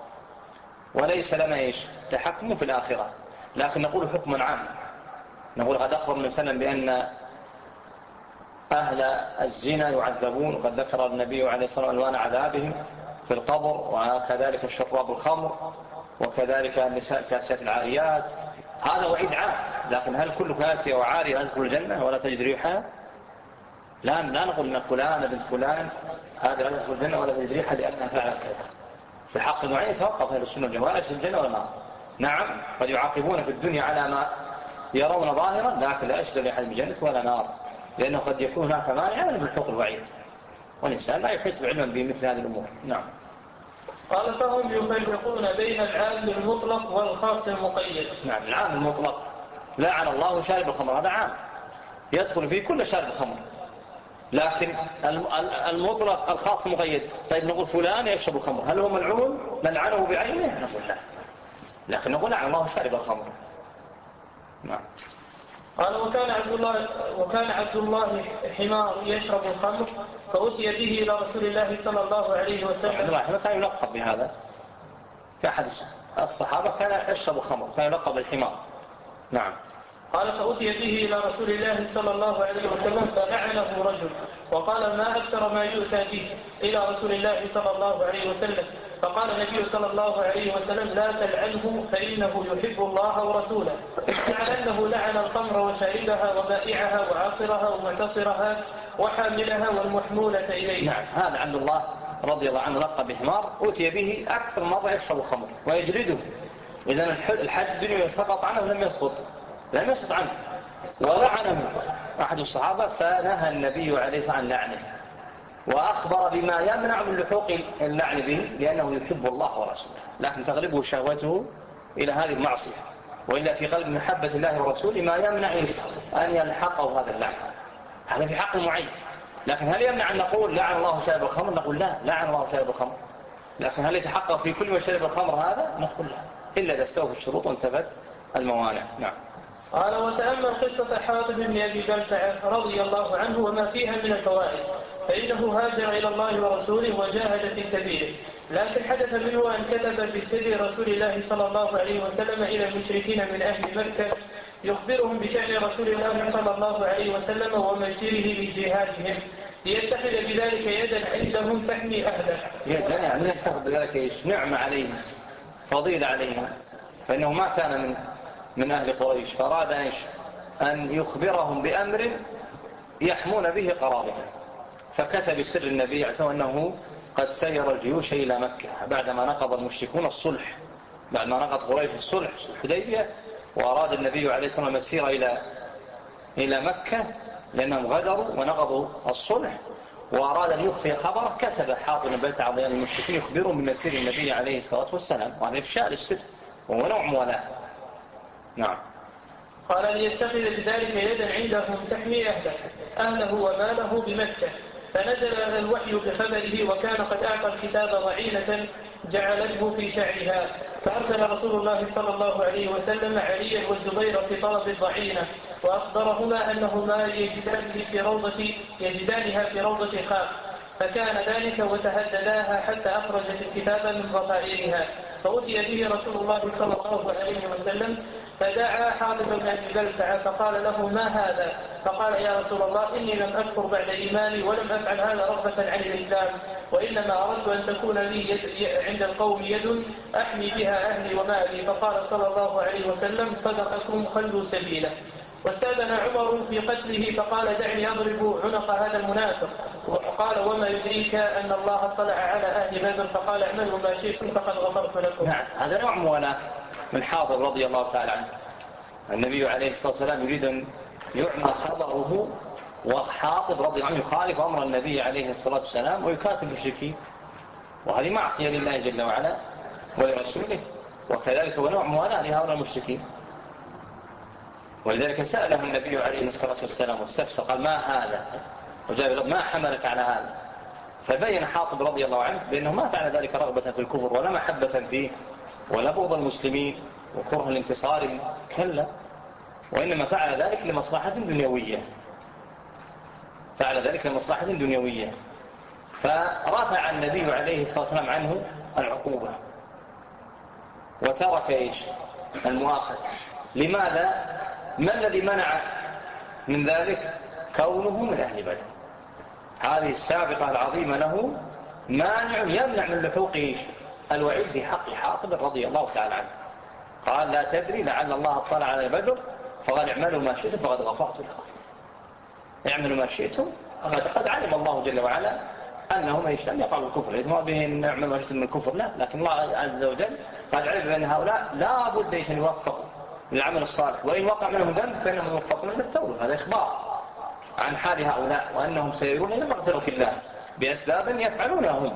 وليس لنا ايش؟ تحكم في الآخرة. لكن نقول حكما عام، نقول قد أخبر النبي صلى الله عليه وسلم بأن أهل الزنا يعذبون، وقد ذكر النبي عليه الصلاة والسلام ألوان عذابهم في القبر، وكذلك الشراب الخمر، وكذلك النساء كاسيات العاريات. هذا وعيد عام، لكن هل كل كاسية وعارية تدخل الجنة ولا تجد ريحها؟ لا نقول أن فلان بنت فلان هذا لا تدخل الجنة ولا تجد ريحها لأنها فعلت كذا. في حق معين يتوقف أهل السنة والجماعة في الجنة ولا النار. نعم قد يعاقبون في الدنيا على ما يرون ظاهرا، لكن لا يشهد لأحد بجنة ولا نار، لأنه قد يكون هناك مانع من حقوق الوعيد، والإنسان لا يحيط علما بمثل هذه الأمور. نعم. قال فهم يفرقون بين العام المطلق والخاص المقيد. نعم العام المطلق لعن الله شارب الخمر، هذا عام يدخل فيه كل شارب الخمر، لكن المطلق الخاص المقيد. طيب نقول فلان يشرب الخمر، هل هو ملعون نلعنه بعينه؟ نقول لا، لكن نقول لعن الله شارب الخمر. نعم. قال وكان عبد الله حمار يشرب الخمر فأتي به إلى رسول الله صلى الله عليه وسلم. عبد الله كان يلقب بهذا، في أحد الصحابة كان يشرب الخمر كان يلقب بالحمار. نعم. قال فأتي به إلى رسول الله صلى الله عليه وسلم فلعنه رجل وقال ما أكثر ما يؤتى به إلى رسول الله صلى الله عليه وسلم. فقال النبي صلى الله عليه وسلم لا تلعنه فإنه يحب الله ورسوله، لأنه لعن الخمر وشاربها وبائعها وعاصرها ومعتصرها وحاملها والمحمولة إليه. نعم هذا عبد الله رضي الله عنه لقب بحمار أتي به أكثر مرة يشرب الخمر ويجلده. إذن الحد الدنيا سقط عنه لم يسقط عنه ولعنه أحد الصحابة، فنهى النبي عليه الصلاة والسلام عن لعنه وأخبر بما يمنع من لحوق اللعن به، لأنه يحب الله ورسوله، لكن تغلبه شهوته إلى هذه المعصية، وإلا في قلب محبة الله ورسوله ما يمنع أن يلحقه هذا اللعن. هذا في حق معين، لكن هل يمنع أن نقول لعن الله شارب الخمر؟ نقول لا، لعن الله شارب الخمر. لكن هل يتحقق في كل من شرب الخمر هذا؟ نقول لا، إلا إذا استوفى الشروط وانتفت الموانع. نعم. قال وتأمل قصة حاطب بن أبي بلتعة رضي الله عنه وما فيها من الفوائد، فإنه هاجر إلى الله ورسوله وجاهد في سبيله، لكن حدث منه أن كتب بسر رسول الله صلى الله عليه وسلم إلى المشركين من أهل مكة يخبرهم بشأن رسول الله صلى الله عليه وسلم ومسيره لجهادهم، ليتخذ بذلك يدا عندهم تحمي أهله. يعني يتخذ بذلك إيش؟ نعمة عليهم، فضيلة عليهم، فإنه ما كان من أهل قريش، فأراد أن يخبرهم بأمر يحمون به قرابته، فكتب سر النبي عليه أنه قد سير الجيوش إلى مكة بعدما نقض المشركون الصلح، بعدما نقض قريش الصلح الحديبية، وأراد النبي عليه الصلاة والسلام المسير إلى مكة لأنهم غدروا ونقضوا الصلح، وأراد أن يخفي خبره، كتب حاطب بن بلتعة عن المشركين يخبرهم بمسير النبي عليه الصلاة والسلام، وهذا إفشاء للسر وهو نوع موالاه. نعم. قال ليتخذ بذلك يدا عندهم تحمي أهله وماله بمكة، فنزل الوحي بخبره وكان قد أعطى الكتاب ضعينة جعلته في شعرها، فأرسل رسول الله صلى الله عليه وسلم عليا والزبير في طلب الضعينة، وأخبرهما أنهما يجدانها في روضة خاف، فكان ذلك وتهدداها حتى أخرجت الكتاب من ضفائرها، فأتي به رسول الله صلى الله عليه وسلم فدعا حاطب بن أبي بلتعة فقال له ما هذا؟ فقال يا رسول الله إني لم أكفر بعد إيماني ولم أفعل هذا رغبة عن الإسلام، وإنما أردت أن تكون لي عند القوم يد أحمي بها أهلي ومالي. فقال صلى الله عليه وسلم صدقكم خلوا سبيله. واستأذن عمر في قتله فقال دعني أضرب عنق هذا المنافق. وقال وما يدريك أن الله اطلع على أهل بدر فقال اعملوا ما شئتم فقد غفرت لكم. نعم، هذا نوع موالاه من حاطب رضي الله تعالى عنه. النبي عليه الصلاة والسلام يريد أن يعمى خبره، وحاطب رضي الله عنه يخالف أمر النبي عليه الصلاة والسلام ويكاتب المشركين، وهذه معصية لله جل وعلا ولرسوله، وكذلك هو نوع موالاه لهؤلاء المشركين. ولذلك سأله النبي عليه الصلاة والسلام واستفسر قال ما هذا، وجاب ما حملك على هذا؟ فبين حاطب رضي الله عنه بأنه ما فعل ذلك رغبة في الكفر ولا محبة فيه ولا بغض المسلمين وكره الانتصار، كلا، وإنما فعل ذلك لمصلحة دنيوية، فعل ذلك لمصلحة دنيوية. فرفع النبي عليه الصلاة والسلام عنه العقوبة وترك إيش؟ المؤاخذة. لماذا؟ ما الذي منع من ذلك؟ كونه من أهل بدر. هذه السابقة العظيمة له مانع يمنع من لحوق الوعيد في حق حاطب رضي الله تعالى عنه. قال لا تدري لعل الله اطلع على بدر فقال اعملوا ما شئتم فقد غفرت لكم. اعملوا ما شئتم، قد علم الله جل وعلا أنهم لم يقعوا الكفر، ليس ما به نعمل ما شئتم من الكفر، لا، لكن الله عز وجل قد علم بأن هؤلاء لا بد أن يوفقوا للعمل الصالح، وإن وقع منهم ذنب فإنهم يوفقون للتوبة. هذا إخبار عن حال هؤلاء وأنهم سيرون إلى مغفرة الله بأسباب يفعلونهم،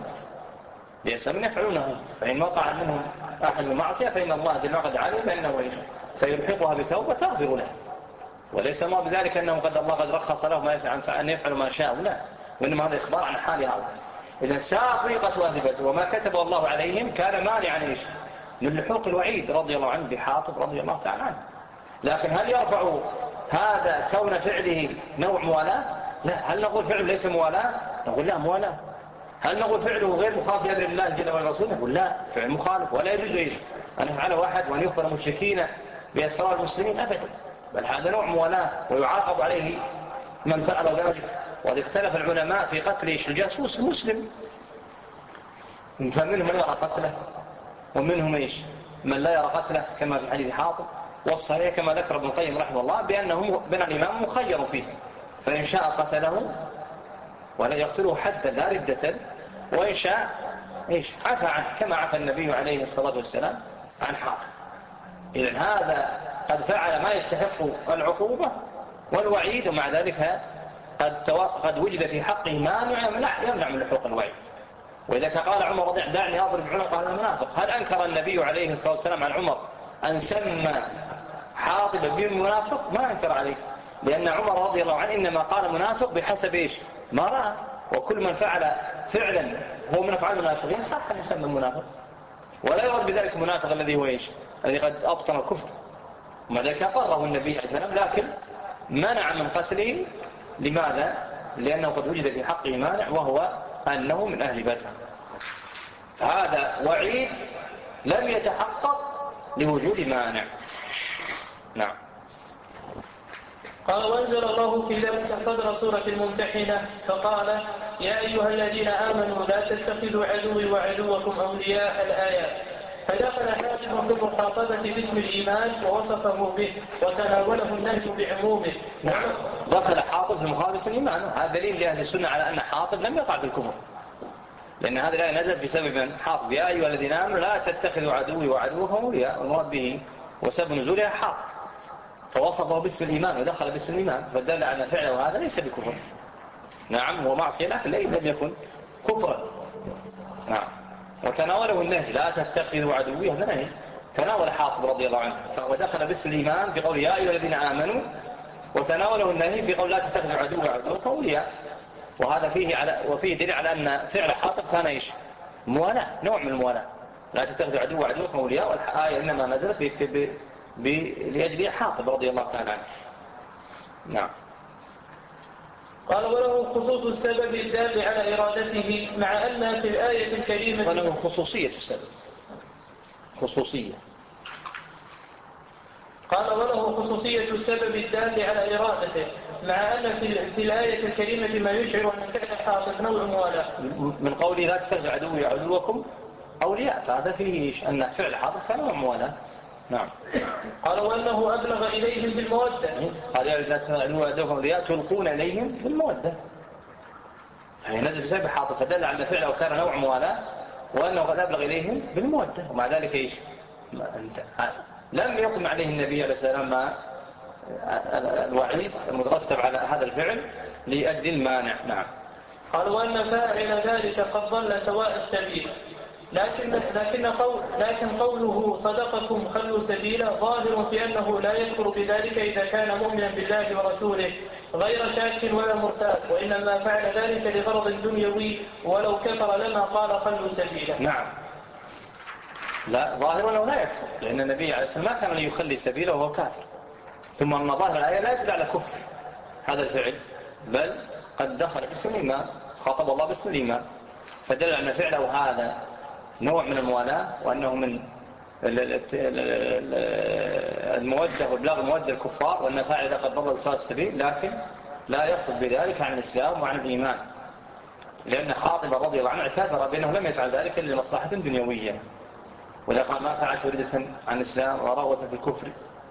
فإن وقع منهم أحد المعصية فإن الله جل وعلا علم بأنه سيلحقها بتوبة تغفر له، وليس ما بذلك أنه الله قد رخص له أن يفعلوا ما شاءوا، لا، وإنما هذا إخبار عن حال هؤلاء. إذا سابقة أهل بدر وما كتب الله عليهم كان مانعا من لحوق الوعيد رضي الله عنه بحاطب رضي الله تعالى عنه. لكن هل يرفع هذا كون فعله نوع موالاه؟ لا. هل نقول فعله ليس موالاه؟ نقول لا، موالاه. هل نقول فعله غير مخالف لأمر الله جل وعلا ورسوله؟ نقول لا، فعل مخالف، ولا يجوز أن يفعله أحد وأن يخبر المشركين بأسرار المسلمين أبدا، بل هذا نوع موالاه ويعاقب عليه من فعل ذلك. وقد اختلف العلماء في قتل الجاسوس المسلم، فمنهم من يرى قتله ومنهم من لا يرى قتله كما في حديث حاطب، والصحيح كما ذكر ابن القيم رحمه الله بأنه الإمام مخير فيه، فإن شاء قتله ولا يقتله حدا لا ردة، وإن شاء عفى عنه كما عفى النبي عليه الصلاة والسلام عن حاطب. إذن هذا قد فعل ما يستحق العقوبة والوعيد، ومع ذلك قد وجد في حقه مانع يمنع من لحوق الوعيد. وإذا قال عمر دعني أضرب عنق هذا المنافق، هل أنكر النبي عليه الصلاة والسلام عن عمر أن سمى حاطب بالمنافق؟ ما أنكر عليه، لأن عمر رضي الله عنه إنما قال منافق بحسب ما رأى، وكل من فعل فعلا هو من أفعال المنافقين صح أن يسمى المنافق، ولا يرد بذلك المنافق الذي هو الذي قد أبطن الكفر، ومع ذلك أقره النبي عليه السلام، لكن منع من قتله. لماذا؟ لأنه قد وجد في حقه مانع وهو أنه من أهل بدر. فهذا وعيد لم يتحقق لوجود مانع. نعم. قال وانزل الله في ذلك صدر سورة الممتحنة فقال يا أيها الذين آمنوا لا تتخذوا عدوي وعدوكم أولياء الآيات. فدخل حاكم بالمخاطبة باسم الإيمان ووصفه به وتناوله النهج بعمومه. نعم. دخل حاطب في مخالفة الإيمان، هذا دليل لأهل السنة على أن حاطب لم يقع بالكفر، لأن هذه الآية نزلت بسبب حاطب يا أيها الذين آمنوا لا تتخذوا عدوي وعدوكم أولياء، والمراد به وسبب نزولها حاطب، فوصفه باسم الإيمان ودخل باسم الإيمان، فدل على أن فعله هذا ليس بكفر. نعم، هو معصية لكن لم يكن كفرا. نعم. وتناوله النهي لا تتخذوا عدوي، هذا نهي تناول حاطب رضي الله عنه، فهو دخل باسم الإيمان في قول يا أيها الذين آمنوا، وتناوله النهي في قول لا تتخذوا عدوي وعدوكم أولياء. وهذا وفيه دليل على أن فعل حاطب كان موالاه، نوع من الموالاه، لا تتخذوا عدوي وعدوكم أولياء، والآية إنما نزلت لأجل حاطب رضي الله تعالى عنه. نعم. قال وله خصوص السبب الدال على إرادته، مع أن في الآية الكريمة وله خصوصية السبب، خصوصية. قال وله خصوصية السبب الدال على إرادته، مع أن في الآية الكريمة ما يشعر أن فعل حاطب نوع موالاه، من قوله لا تتخذوا عدوي وعدوكم أولياء، فهذا فيه أن فعل حاطب كان نوع موالاه، نعم. قال وأنه أبلغ إليهم بالمودة. قال لا تفعلوا أيديكم الرياء تلقون إليهم بالمودة، فهي نزل بسبب حاطب، فدل على فعله كان نوع موالاة وأنه قد أبلغ إليهم بالمودة. ومع ذلك إيش لم يقم عليه النبي عليه السلام ما الوعيد المترتب على هذا الفعل لأجل المانع. نعم. قال وأن فاعل ذلك قد ضل سواء السبيل، لكن قوله صدقكم خلوا سبيلا ظاهر في أنه لا يكفر بذلك إذا كان مؤمنا بالله ورسوله غير شاك ولا مرتاب، وإنما فعل ذلك لغرض دنيوي، ولو كفر لما قال خلوا سبيلا. نعم. لا، ظاهر أنه لا يكفر، لأن النبي عليه السلام ما كان ليخلي سبيله وهو كافر. ثم أن ظاهر الآية لا يدل على كفر هذا الفعل، بل قد دخل باسم الإيمان، خاطب الله باسم الإيمان، فدل أن فعله هذا نوع من الموالاة، وأنه من المودة وإبلاغ المودة الكفار، وأن فاعل قد ضل سواء السبيل، لكن لا يخرج بذلك عن الإسلام وعن الإيمان، لأن حاطب رضي الله عنه اعتذر بأنه لم يفعل ذلك إلا لمصلحة دنيوية، وإذا قال ما فعلت وردة عن الإسلام ورغبة في الكفر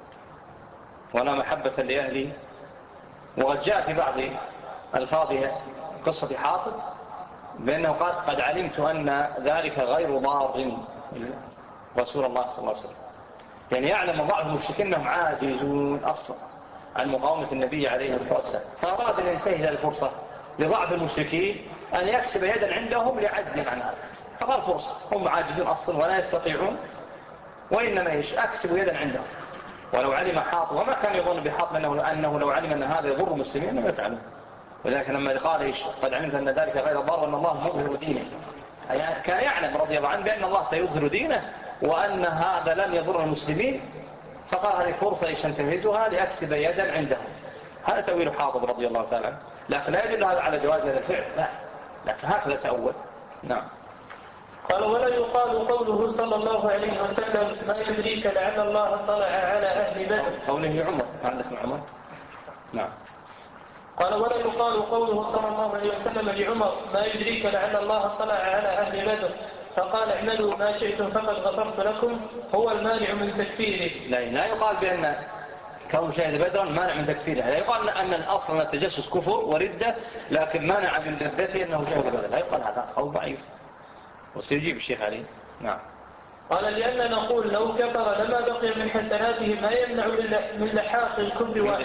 ولا محبة لأهلي. وقد جاء في بعض ألفاظها قصة حاطب بأنه قال قد علمت أن ذلك غير ضار رسول الله صلى الله عليه وسلم، يعني يعلم بعض المشركين أنهم عاجزون أصلا عن مقاومة النبي عليه الصلاة والسلام، فأراد أن ينتهز الفرصة لضعف المشركين أن يكسب يدا عندهم ليعجز عن هذا، فقال فرصة هم عاجزون أصلا ولا يستطيعون، وإنما أكسب يدا عندهم. ولو علم حاطب، وما كان يظن بحاطب أنه لو علم أن هذا يضر المسلمين لم يفعله، ولكن لما قال قد علمت أن ذلك غير ضار وأن الله مظهر دينه، يعني كان يعلم رضي الله عنه بأن الله سيظهر دينه وأن هذا لن يضر المسلمين، فقال هذه فرصة ينتهزها لأكسب يدا عندهم. هذا تأويل حاطب رضي الله تعالى عنه، لكن لا يدل هذا على جواز هذا الفعل، لا، لكن هكذا تأول. نعم. قال ولا يقال قوله صلى الله عليه وسلم ما يدريك لعل الله اطلع على أهل بدر. قوله عمر، عندك عمر. نعم. قال ولا يقال قوله صلى الله عليه وسلم لعمر ما يدريك لعل الله اطلع على أهل بدر فقال اعملوا ما شئتم فقد غفرت لكم، هو المانع من تكفيره. لا يقال بأن كون شهد بدرا مانع من تكفيره، لا يقال أن الأصل التجسس كفر وردة، لكن مانع من لذته أنه شهد بدرا، لا يقال هذا قول ضعيف، وسيجيب الشيخ عليه. نعم. قال لأن نقول لو كفر لما بقي من حسناته ما يمنع من لحاق الكفر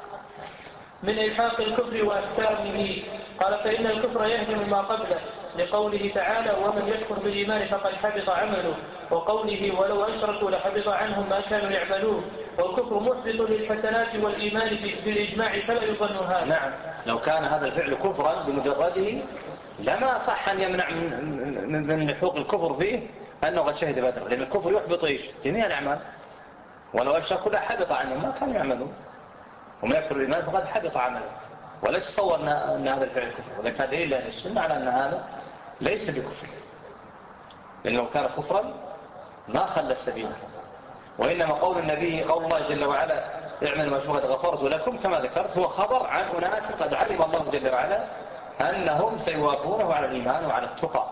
من إلحاق الكفر وأحكامه. قال فإن الكفر يهدم ما قبله، لقوله تعالى ومن يكفر بالإيمان فقد حبط عمله، وقوله ولو أشركوا لحبط عنهم ما كانوا يعملون، والكفر محبط للحسنات والإيمان بالإجماع فلا يظن هذا. نعم. لو كان هذا الفعل كفرا بمجرده لما صح أن يمنع من لحوق الكفر فيه أنه قد شهد بدرا، لأن الكفر يحبط جميع الأعمال، ولو أشركوا لحبط عنهم ما كانوا يعملون، ومن يكفر الإيمان فقد حبط عمله. ولا تصور أن هذا الفعل كفر، وذلك هذا دليل أهل السنة على أن هذا ليس بكفر، لأنه لو كان كفرا ما خلى السبيل، وإنما قول النبي قول الله جل وعلا اعمل ما شئتم غفرت لكم كما ذكرت هو خبر عن أناس قد علم الله جل وعلا أنهم سيوافونه على الإيمان وعلى التقى،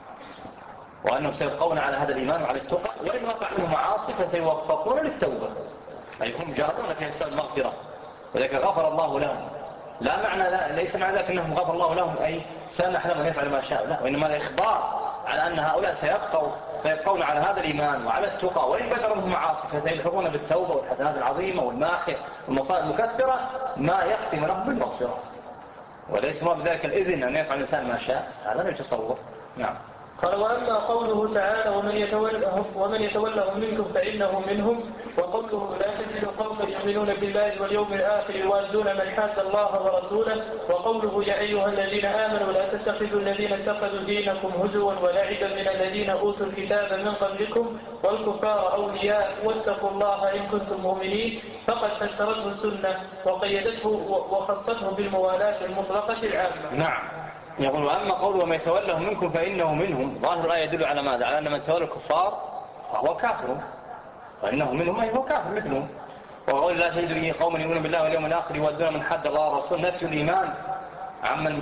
وأنهم سيبقون على هذا الإيمان وعلى التقى، وإن وقع منهم معاصي فسيوفقون للتوبة، أي هم جاهدون في أسباب المغفرة، وذلك غفر الله لهم. لا معنى ليس معنى ذلك أنهم غفر الله لهم أي سامح لهم أن يفعلوا ما شاءوا، لا، وإنما الإخبار على أن هؤلاء سيبقون على هذا الإيمان وعلى التقى، وإن بدرهم معاصي فسيلحقون بالتوبة والحسنات العظيمة والماحية والمصائب المكثرة ما يختم لهم بالمغفرة، وليس ما بذلك الإذن أن يفعل الإنسان ما شاء، هذا لا يتصور. نعم. قال وأما قوله تعالى ومن يتولهم منكم فإنه منهم، وقوله لا تجد قوما يؤمنون بالله واليوم الآخر يوادون من حاد الله ورسوله، وقوله يا أيها الذين آمنوا لا تتخذوا الذين اتخذوا دينكم هزوا ولعبا من الذين أوتوا الكتاب من قبلكم والكفار أولياء واتقوا الله إن كنتم مؤمنين، فقد فسرته السنة وقيدته وخصته بالموالاة المطلقة العامة. نعم. يقول وأما قوله وما يتولهم منكم فإنه منهم، ظاهر الآية يدل على ماذا؟ على أن من تولى الكفار فهو كافر، وإنه منهم أي هو كافر مثلهم. وقول لا تجد قوما يؤمنون بالله واليوم الآخر يودون من حد الله ورسوله، نفي الإيمان عمن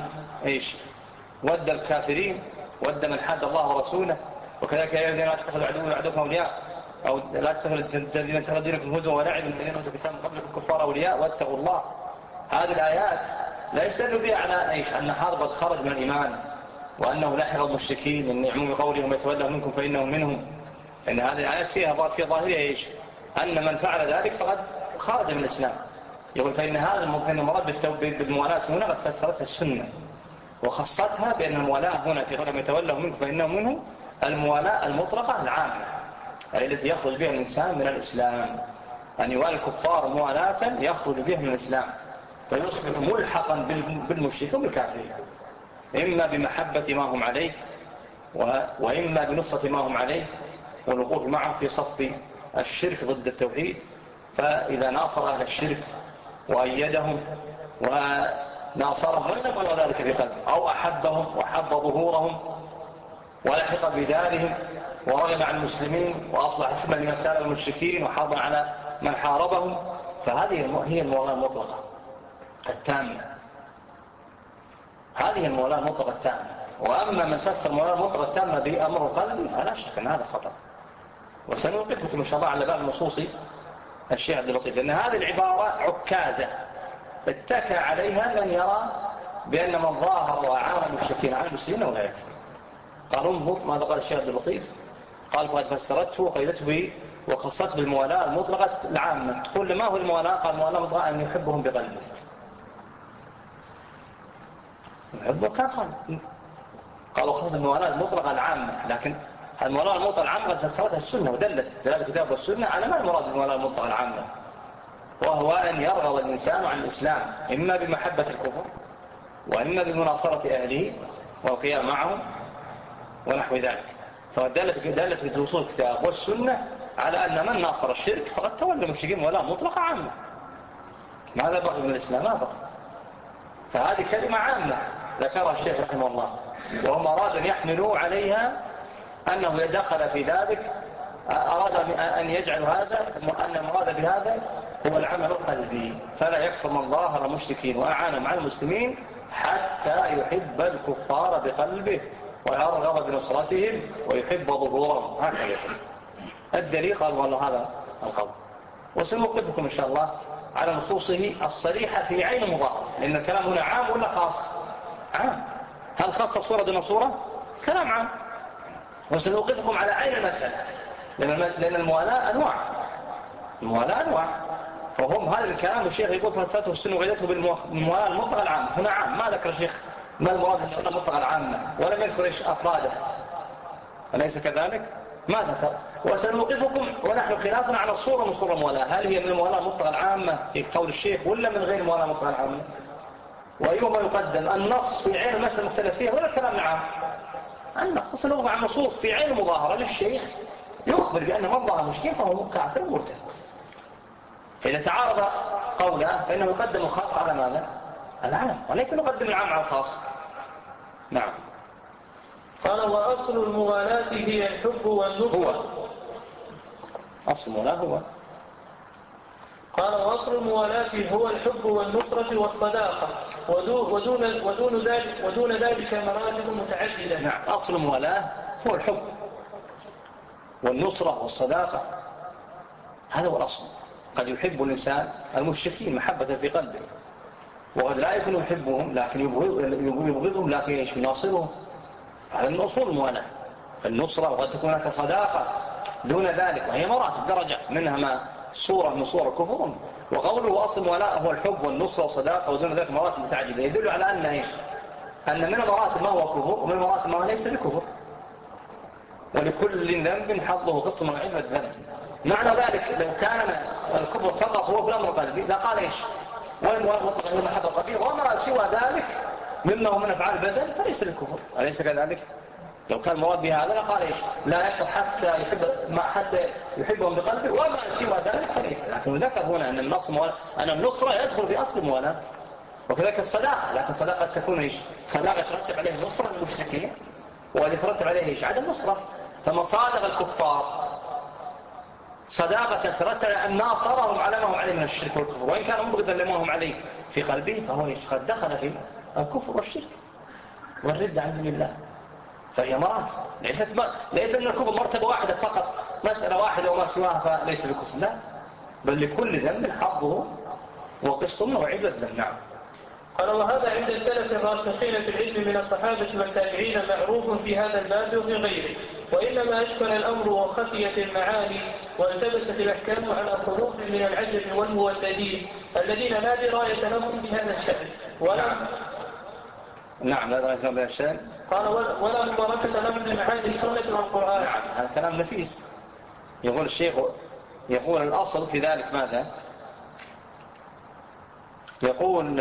ود الكافرين، ود من حد الله ورسوله. وكذلك يا الذين اتخذوا عدوكم أولياء أو لا تتخذوا الذين اتخذوا دينكم هزوا ولعبا الذين أوتوا الكتاب من قبلكم كفار أولياء واتقوا الله. هذه الآيات لا يستدل بها على إيش؟ أن حرب خرج من الإيمان وأنه لحق المشركين من عموم قولهم يتولى منكم فإنه منهم. إن هذه الآيات فيها في ظاهرها إيش؟ أن من فعل ذلك فقد خرج من الإسلام. يقول فإن هذا المراد بالموالاة هنا قد فسرتها السنة وخصتها بأن الموالاة هنا في قولهم يتولى منكم فإنه منهم الموالاة المطلقة العامة أي التي يخرج بها الإنسان من الإسلام. أن يوالي الكفار موالاة يخرج بها من الإسلام فيصبح ملحقا بالمشركين والكافرين، إما بمحبة ما هم عليه وإما بنصرة ما هم عليه والوقوف معهم في صف الشرك ضد التوحيد. فإذا ناصر أهل الشرك وأيدهم وناصرهم ولم يكن ذلك في قلبه أو أحبهم وحب ظهورهم ولحق بدارهم ورغم عن المسلمين وأصبح حسما لمسائل المشركين وحربا على من حاربهم، فهذه هي المولاة المطلقة التامة. هذه المولاة المطلقة التامة. وأما من فسر المولاة المطلقة التامة بأمر قلبي فلا شك أن هذا خطأ. وسنوقفكم إن شاء الله على باب النصوص الشيخ عبد اللطيف، لأن هذه العبارة عكازة اتكى عليها من يرى بأن من ظاهر وعامل المشركين على المسلمين ولا يكفر. قال انظر ماذا قال الشيخ عبد اللطيف، قال فقد فسرته وقيدته به وخصته بالموالاة المطلقة العامة. تقول ما هو الموالاة؟ قال الموالاة المطلقة أن يحبهم بقلبه. يحبه كان قال وخصت الموالاة المطلقة العامة، لكن الموالاة المطلقة العامة قد فسرتها السنة ودلت دلالة الكتاب والسنة على ما المراد بالموالاة المطلقة العامة، وهو أن يرغب الإنسان عن الإسلام إما بمحبة الكفر وإما بمناصرة أهله والقيام معهم ونحو ذلك. فدلت وصول الكتاب والسنة على أن من ناصر الشرك فقد تولى المشركين ولا مطلقة عامة. ماذا بقي من الإسلام؟ ما بقي. فهذه كلمة عامة ذكرها الشيخ رحمه الله، وهم أراد أن يحملوا عليها أنه دخل في ذلك، أراد أن يجعل هذا أن المراد بهذا هو العمل القلبي، فلا يكفر من ظاهر المشركين وأعان مع المسلمين حتى يحب الكفار بقلبه ويرغب بنصرتهم ويحب ظهورهم. هكذا يقول الدليل. قال والله هذا القول. وسنوقفكم إن شاء الله على نصوصه الصريحة في عين المظاهرة، لأن الكلام هنا عام ولا خاص؟ عام. هل خص صورة دون صورة؟ كلام عام. وسنوقفكم على عين المسألة، لأن الموالاة أنواع. الموالاة أنواع. فهم هذا الكلام الشيخ يقول فلسفته السنة وعدته بالموالاة المطلقة العامة. هنا عام. ما ذكر الشيخ ما المراد بالموالاة المطلقة العامة ولم يذكر أفراده، أليس كذلك؟ ما ذكر. وسنوقفكم ونحن خلافنا على الصورة من صورة الموالاة، هل هي من الموالاة المطلقة العامة في قول الشيخ ولا من غير الموالاة المطلقة العامة؟ وأيهما يقدم؟ النص في عين المسألة المختلف فيها ولا الكلام العام؟ النص. سنوقف عن نصوص في عين المظاهرة للشيخ يخبر بأن من ظاهر المشركين فهو كافر مرتد. فإذا تعارض قوله فإنه يقدم الخاص على ماذا؟ العام، ولكن يقدم العام على الخاص. نعم. قال وأصل الموالاة هي الحب والنصرة. هو أصل الموالاة هو. قال وأصل الموالاة هو الحب والنصرة والصداقة ودون ذلك مراتب متعددة. نعم. أصل الموالاة هو الحب والنصرة والصداقة، هذا هو الأصل. قد يحب الإنسان المشركين محبة في قلبه، وقد لا يكون يحبهم لكن يبغضهم لكن يناصرهم. هذا من أصول الموالاة. فالنصرة وقد تكون لك صداقة دون ذلك، وهي مراتب درجة منها ما صورة من صور الكفر. وقوله أصل الموالاة هو الحب والنصرة والصداقة ودون ذلك مراتب متعددة، يدل على أن إيش؟ أن من المراتب ما هو كفر ومن المراتب ما ليس بكفر، ولكل ذنب حظه قسط من عدة الذنب. معنى ذلك لو كان الكفر فقط هو في الأمر القلبي لقال إيش؟ والموالاة مطلقة هي محبة القلبية، وما سوى ذلك مما هو من أفعال البدن فليس الكفر، أليس كذلك؟ لو كان المراد بهذا لقال إيش؟ لا يكفر حتى يحبهم بقلبه، وما سوى ذلك فليس. لكن ذكر هنا أن النصرة يدخل في أصل الموالاة، وكذلك الصداقة. لكن الصداقة تكون إيش؟ صداقة ترتب عليه نصرة للمشركين، واللي يترتب عليه إيش؟ عدم نصرة. فمصادق الكفار صداقة ترتب أن ناصرهم على ما هم عليه من الشرك والكفر، وإن كان مبغضا لما هم عليه في قلبه فهو إيش؟ قد دخل في الكفر والشرك والردة عن دين الله. فهي مراتب، ليس أن الكفر مرتبة واحدة فقط، مسألة واحدة وما سواها فليس بكفر، لا، بل لكل ذنب حظه وقسط وعدة ذنب. نعم. قال وهذا عند السلف الراسخين في العلم من الصحابة والتابعين معروف في هذا الباب وفي غيره، وإنما أشكل الأمر وخفيت المعاني والتبست الأحكام على قلوب من العجب والمولدين الذين لا دراية لهم بهذا الشأن نعم لا دراية لهم بهذا الشأن. قال ولا مباركة لهم بمعاني السنة والقرآن. نعم هذا كلام نفيس. يقول الشيخ يقول الأصل في ذلك ماذا؟ يقول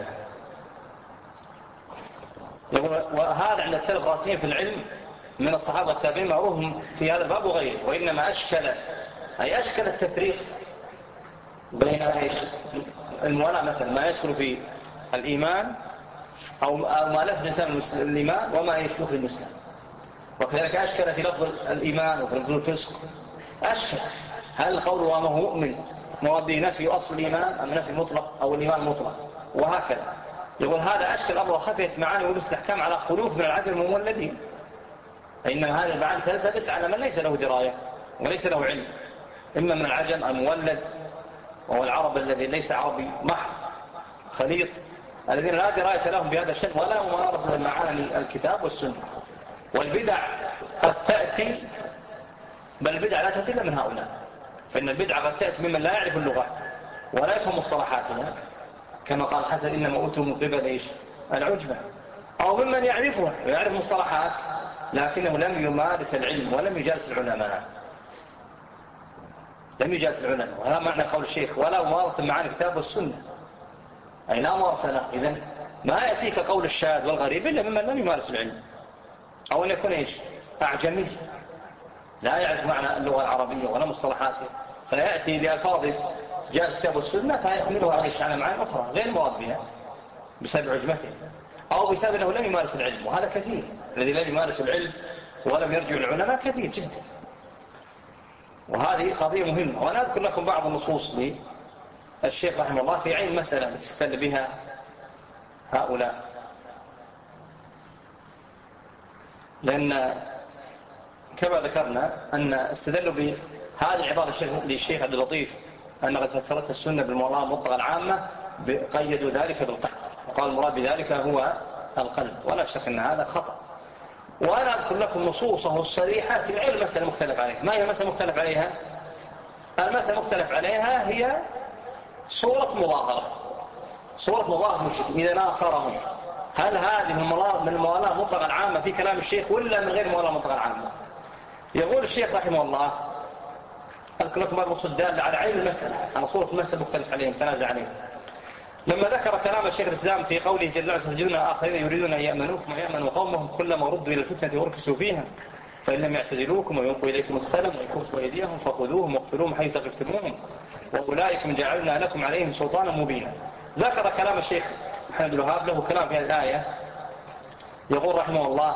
وهذا عند السلف الراسخين في العلم من الصحابة والتابعين معروف في هذا الباب وغيره، وإنما أشكل التفريق بين المولاة مثلا ما يدخل في الإيمان أو ما لفظ الإنسان الإيمان وما يدخل في المسلم، وكذلك أشكل في لفظ الإيمان وفي لفظ الفسق. أشكل هل القول وما هو مؤمن مراد نفي أصل الإيمان أم نفي المطلق أو الإيمان المطلق، وهكذا. يقول هذا أشكل أمر خفيت معاني ولبس الأحكام على خلوف من العجل المولدين، إنما هذه المعاني تلتبس على من ليس له دراية وليس له علم، إما من العجم المولد وهو العرب الذي ليس عربي محض خليط، الذين لا دراية لهم بهذا الشأن ولا ممارسة معاني الكتاب والسنة. والبدع قد تأتي، بل البدع لا تأتي إلا من هؤلاء، فإن البدع قد تأتي ممن لا يعرف اللغة ولا يفهم مصطلحاتها، كما قال حسن إنما أوتوا من قبل العجمة، أو ممن يعرفها ويعرف مصطلحات لكنه لم يمارس العلم ولم يجالس العلماء، وهذا معنى قول الشيخ ولا ممارسة معاني الكتاب والسنة، أي لا ممارسة له. إذن ما يأتيك قول الشاذ والغريب إلا ممن لم يمارس العلم، أو أن يكون أعجمي لا يعرف معنى اللغة العربية ولا مصطلحاته، فيأتي لألفاظ جاء الكتاب والسنة فيحملها على معاني أخرى غير مراد بها بسبب عجمته أو بسبب أنه لم يمارس العلم، وهذا كثير. الذي لم يمارس العلم ولم يرجع العلماء كثير جدا، وهذه قضية مهمة. وأنا أذكر لكم بعض النصوص للشيخ رحمه الله في عين مسألة تستدل بها هؤلاء، لأن كما ذكرنا أن استدلوا بهذه العبارة للشيخ عبد اللطيف أن قد فسرتها السنة بالموضوع المطلقة العامة، قيدوا ذلك بالقلب وقال المراد بذلك هو القلب، ولا شك أن هذا خطأ. وأنا أذكر لكم نصوصه الصريحة في غير المسألة المختلف عليها. ما هي المسألة المختلف عليها؟ المسألة المختلف عليها هي صورة مظاهرة مشرك إذا ناصرهم. هل هذه من الموالاة المطلقة العامة في كلام الشيخ ولا من غير الموالاة المطلقة العامة؟ يقول الشيخ رحمه الله أذكر لكم بعض النصوص الدالة على عين المسألة، على صورة المسألة مختلف عليهم تنازع عليهم. لما ذكر كلام الشيخ الإسلام في قوله جل وعلا ستجدون آخرين يريدون أن يأمنوكم ويأمنوا قومهم كلما ردوا إلى الفتنة وركسوا فيها فإن لم يعتزلوكم ويلقوا إليكم السلام ويكفوا أيديهم فخذوهم واقتلوهم حيث ثقفتموهم وأولئكم جعلنا لكم عليهم سلطانا مبينا. ذكر كلام الشيخ محمد بن الوهاب له كلام في هذه الآية، يقول رحمه الله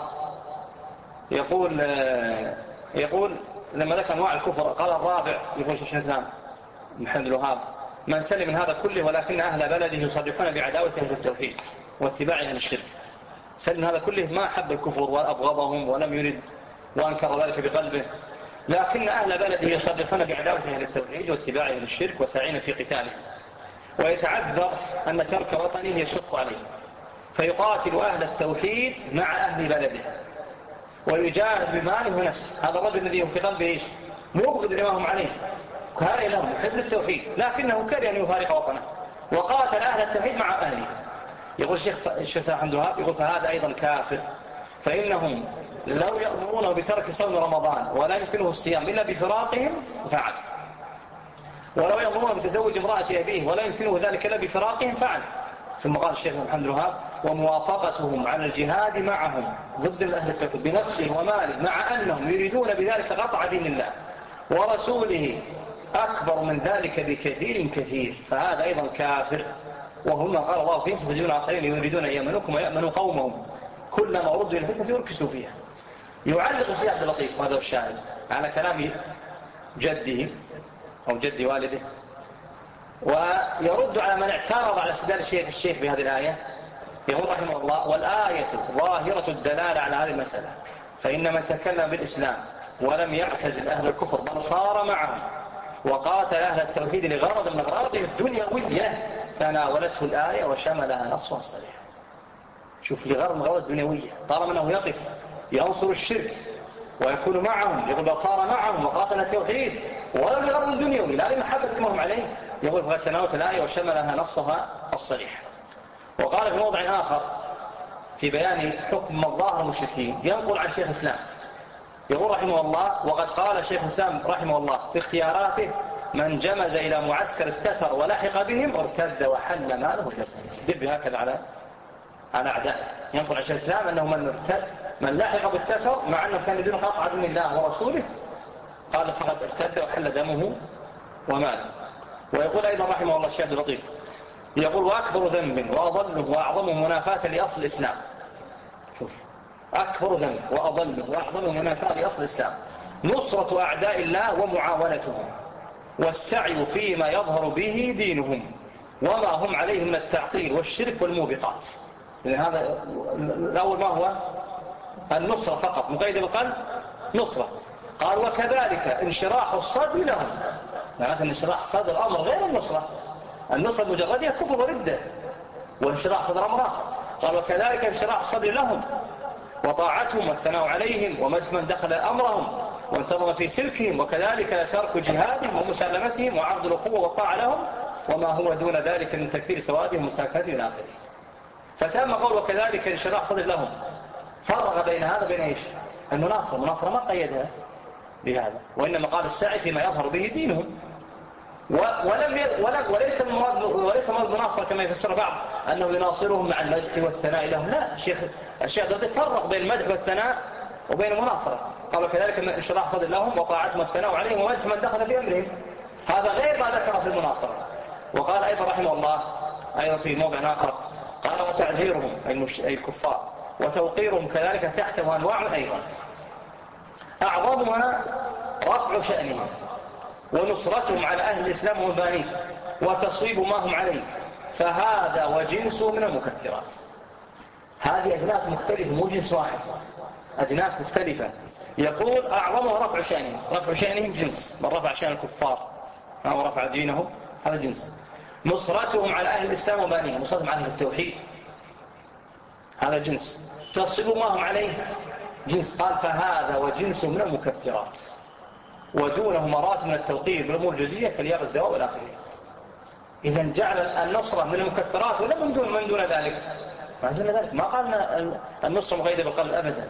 يقول لما ذكر أنواع الكفر قال الرابع، يقول الشيخ الإسلام محمد بن الوهاب من سلم من هذا كله ولكن أهل بلده يصرحون بعداوة أهل التوحيد واتباع أهل الشرك. سلم هذا كله ما حب الكفر وأبغضهم ولم يرد وأنكر ذلك بقلبه، لكن أهل بلده يصرحون بعداوة أهل التوحيد واتباع أهل الشرك وساعين في قتاله، ويتعذر أن ترك وطنه يشق عليه فيقاتل أهل التوحيد مع أهل بلده ويجاهد بماله ونفسه. هذا الرجل الذي في قلبه مبغض لما هم عليه، كاره لهم يحب التوحيد لكنه كره أن يفارق وطنه وقاتل أهل التوحيد مع أهله. يقول الشيخ الحمد لله يقول فهذا أيضا كافر، فإنهم لو يأمرونه بترك صوم رمضان ولا يمكنه الصيام إلا بفراقهم فعل، ولو يأمرونه بتزوج امرأة أبيه ولا يمكنه ذلك إلا بفراقهم فعل. ثم قال الشيخ الحمد لله وموافقتهم على الجهاد معهم ضد أهل التوحيد بنفسه وماله مع أنهم يريدون بذلك قطع دين الله ورسوله أكبر من ذلك بكثير كثير، فهذا أيضا كافر. وهم قال الله فيهم ستجدون آخرين يريدون أن يأمنوكم ويأمنوا قومهم كلما ردوا إلى الفتنة يركسوا فيها. يعلق الشيخ عبد اللطيف وهذا الشاهد على كلام جده أو جد والده، ويرد على من اعترض على استدلال الشيخ بهذه الآية. يقول رحمه الله والآية ظاهرة الدلالة على هذه المسألة فإن من تكلم بالإسلام ولم يعتزل أهل الكفر بل صار معهم وقاتل أهل التوحيد لغرض من أغراضه الدنيوية تناولته الآية وشملها نصها صريح. شوف، لغرض من أغراض الدنيوية، طالما أنه يقف ينصر الشرك ويكون معهم، يقول بل صار معهم وقاتل التوحيد ولم لغرض دنيوي لا لمحبة ما هم عليه، يقول فقد تناولت الآية وشملها نصها الصريح. وقال في موضع آخر في بيان حكم الظاهر المشركين ينقل عن شيخ الإسلام يقول رحمه الله: وقد قال شيخ الإسلام رحمه الله في اختياراته: من جمز إلى معسكر التتر ولحق بهم ارتد وحل ماله وجبهه. يستدل بهكذا على أعداء. ينقل عن شيخ الإسلام أنه من لحق بالتتر مع أنه كان يدين قطع دين الله ورسوله قال فقد ارتد وحل دمه وماله. ويقول أيضا رحمه الله الشيخ عبد اللطيف يقول: وأكبر ذنب وأضله وأعظمه منافاة لأصل الإسلام. شوف، أكبر ذنب وأضله وأعظمه منافاة لأصل الإسلام نصرة أعداء الله ومعاونتهم والسعي فيما يظهر به دينهم وما هم عليه من التعطيل والشرك والموبقات. لأن هذا الأول ما هو النصرة فقط مقيدة بالقلب نصرة. قال: وكذلك انشراح الصدر لهم. معناته انشراح الصدر الأمر غير النصرة. النصرة المجردية كفر وردة، وانشراح صدر أمر آخر. قال: وكذلك انشراح الصدر لهم وطاعتهم والثناء عليهم ومدح من دخل أمرهم وانتظم في سلكهم، وكذلك ترك جهادهم ومسالمتهم وعرض الأخوة والطاعة لهم وما هو دون ذلك من تكثير سوادهم ومساكنتهم إلى آخره. فتم قول وكذلك انشراح صدر لهم، فرق بين هذا بين ايش؟ المناصرة ما قيدها بهذا، وإنما قال السعي فيما يظهر به دينهم. وليس المناصرة كما يفسر بعض أنه يناصرهم مع المدح والثناء لهم. لا، الشيخ ده فرق بين المدح والثناء وبين المناصرة. قال كذلك انشراح صدر لهم وطاعتهم والثناء عليهم ومدح من دخل في أمرهم. هذا غير ما ذكر في المناصرة. وقال أيضا رحمه الله أيضا في موضع آخر قال: وتعذيرهم أي الكفار وتوقيرهم كذلك تحته أنواع أيضا أعظمها رفع شأنهم ونصرتهم على أهل الإسلام ومبانيه وتصويب ما هم عليه، فهذا وجنسه من المكثرات. هذه أجناس مختلفة مو جنس واحد، أجناس مختلفة. يقول: أعظمها رفع شأنهم. رفع شأنهم جنس، من رفع شأن الكفار أو رفع دينهم هذا جنس. نصرتهم على أهل الإسلام ومبانيه، نصرتهم على التوحيد هذا جنس. تصويب ما هم عليه جنس. قال: فهذا وجنسه من المكثرات ودونه مرات من التوقير بالأمور الجدية كالياغ الدواء والآخرة. إذن جعل النصرة من المكثرات ولا من دون ذلك؟ ما قالنا النصرة مقيدة بالقلب أبدا.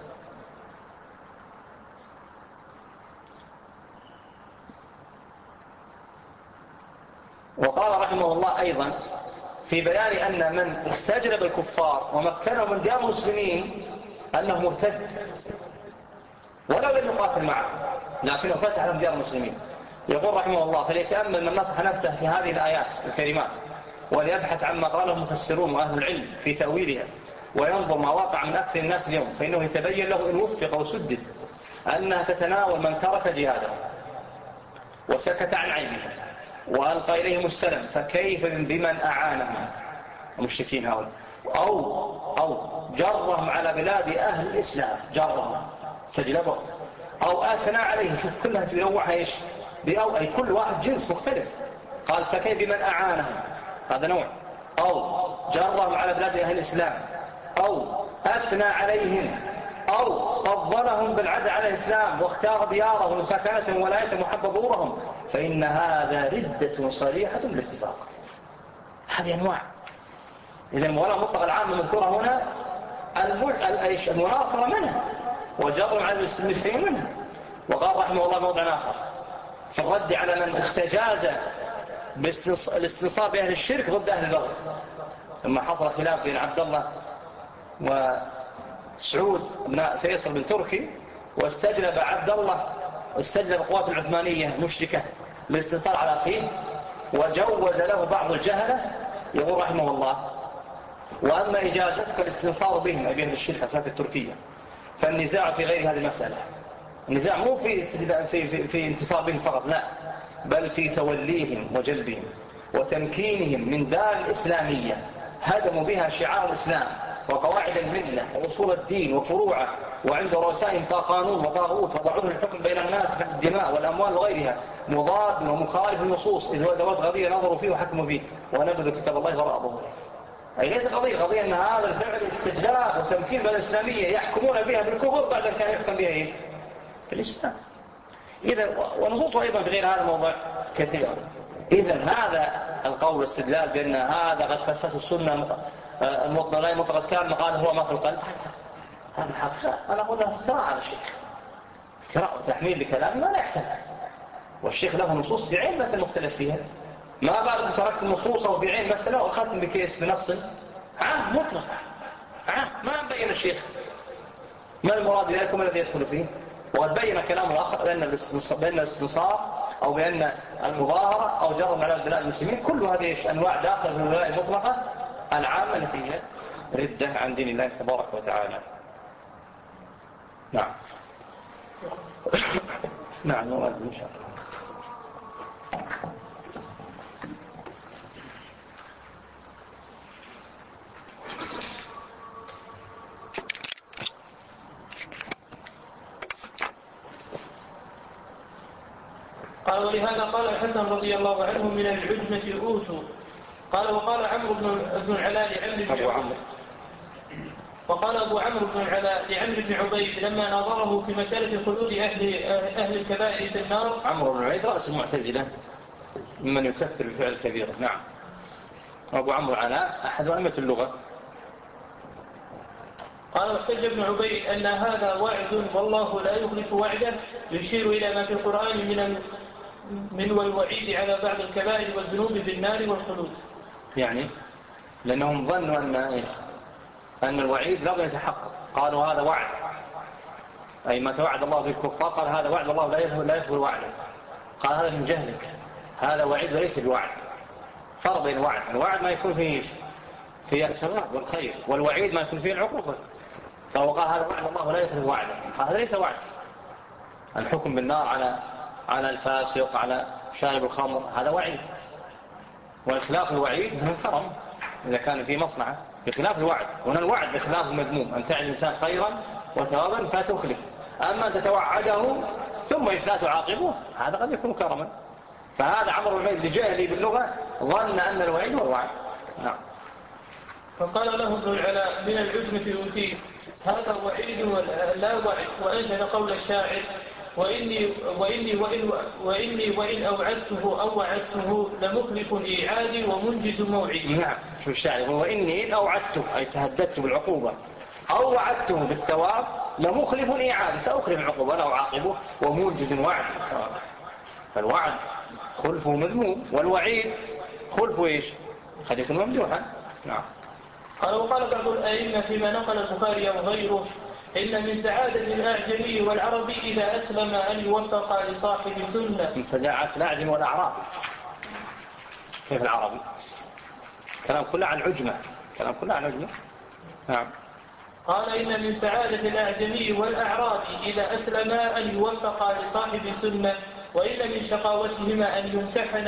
وقال رحمه الله أيضا في بيان أن من استجلب الكفار ومكنهم من ديار المسلمين أنه مرتد ولو لم يقاتل معه لكنه فتح لهم ديار المسلمين. يقول رحمه الله: فليتأمل من نصح نفسه في هذه الآيات الكريمات وليبحث عما قاله المفسرون وأهل العلم في تأويلها وينظر ما واقع من أكثر الناس اليوم، فإنه يتبين له إن وفق وسدد أنها تتناول من ترك جهاده وسكت عن عيبهم وألقى إليهم السلام، فكيف بمن أعانهم المشركين هؤلاء أو جرهم على بلاد أهل الإسلام، جرهم استجلبهم أو أثنى عليهم. شوف كلها تنوعها إيش؟ أي كل واحد جنس مختلف. قال: فكيف بمن أعانهم، هذا نوع، أو جرهم على بلاد أهل الإسلام، أو أثنى عليهم، أو فضلهم بالعدل على الإسلام واختار ديارهم وسكنتهم ولايتهم وحب ظهورهم، فإن هذا ردة صريحة بالاتفاق. هذه أنواع. إذن ولا مطلق العام المذكورة هنا المناصرة منها وجرهم على المسلمين منها. وقال رحمه الله موضع آخر في الرد على من استجاز بالاستنصار بأهل الشرك ضد أهل البغي، لما حصل خلاف بين عبد الله وسعود بن فيصل بن تركي، واستجلب عبد الله واستجلب القوات العثمانية مشركة للاستنصار على أخيه وجوز له بعض الجهلة. يقول رحمه الله: وأما إجازتك الاستنصار بهم أي بأهل الشرك أساس التركية فالنزاع في غير هذه المسألة. النزاع مو في انتصار بهم فقط، لا، بل في توليهم وجلبهم وتمكينهم من دار الإسلامية هدموا بها شعار الإسلام وقواعد الملة وأصول الدين وفروعه، وعنده رؤساء قانون وطاغوت وضعوه الحكم بين الناس في الدماء والأموال وغيرها، مضاد ومخالف النصوص إذ هو ذوات قضية نظروا فيه وحكموا فيه ونبذوا كتاب الله وراء ظهوره. أي ليس قضية أن هذا الفعل استجلاب وتمكين بلد الإسلامية يحكمون بها بالكفر بعد أن كان يحكم بها إيه؟ في الإسلام. إذا ونصوصه أيضا في غير هذا الموضوع كثيرا. إذا هذا القول والاستدلال بأن هذا قد فسدت السنة لا مطلق التام قال هو ما في القلب، هذا حقيقة أنا أقول له افتراء على الشيخ، افتراء وتحميل لكلام ما لا يحتمل، والشيخ له نصوص في عين مسألة مختلف فيها، ما بعد تركت النصوص أو في عين مسألة وأخذتم بكيس بنص عام مطلق عام ما بين الشيخ ما المراد ذلك وما الذي يدخل فيه. وقد بين كلام الآخر بأن الاستنصار أو بأن المظاهرة أو جرم على ابتلاء المسلمين كل هذه أنواع داخل في الولاية المطلقة العامة التي هي ردة عن دين الله تبارك وتعالى. نعم نعم نؤمن إن شاء الله. قال ولهذا قال الحسن رضي الله عنه من العجمة أوتوا. قال وقال عمرو بن العلاء أبو عمرو بن العلاء لعمرو بن عبيد لما ناظره في مسألة خلود أهل الكبائر في النار. عمرو بن عبيد رأس المعتزلة ممن يكفر بفعل الكبيرة. نعم. أبو عمرو العلاء أحد أئمة اللغة. قال واحتج ابن عبيد أن هذا وعد والله لا يخلف وعده، يشير إلى ما في القرآن من والوعيد على بعض الكبائر والذنوب بالنار والخلود. يعني لأنهم ظنوا أن الوعيد لا يتحقق، قالوا هذا وعد، أي ما توعد الله به الكفار قال هذا وعد الله لا يخبر وعده، قال هذا من جهلك، هذا وعيد وليس بوعد. فرق بين الوعد ما يكون فيه الثواب والخير، والوعيد ما يكون فيه العقوبة. فهو قال هذا وعد الله ولا يخلف وعده، هذا ليس وعد. الحكم بالنار على الفاسق على شارب الخمر هذا وعيد، وإخلاف الوعيد من الكرم إذا كان في مصنعه، بخلاف الوعد. هنا الوعد إخلاف مذموم، أن تعد الإنسان خيرا وثوابا فتخلف، أما أن تتوعده ثم لا تعاقبه هذا قد يكون كرما. فهذا عمرو بن عبيد لجاهلي باللغة ظن أن الوعيد هو الوعد. نعم. فقال له ابن العلاء من العجمة أوتيت، هذا وعيد لا وعد. وأنشد قول الشاعر وإني وإن أوعدته أو وعدته لمخلف إيعادي ومنجز موعدي. نعم. شو الشاعر؟ وإني إن أوعدته أي تهددت بالعقوبة أو وعدته بالثواب لمخلف إيعادي، سأخلف العقوبة أنا أعاقبه ومنجز وعد. فالوعد خلفه مذموم، والوعيد خلفه إيش؟ قد يكون ممدوحا. نعم. قال وقال بعض الأئمة فيما نقل البخاري وغيره إن من سعادة الأعجمي والعربي إذا أسلم أن يوفق لصاحب سنة. من سعادة الأعجم والأعرابي كيف العربي؟ كلام كله عن عجمة، كلام كله عن عجمة. نعم. قال إن من سعادة الأعجمي والأعرابي إذا أسلم أن يوفق لصاحب سنة، وإن من شقاوتهما أن يمتحن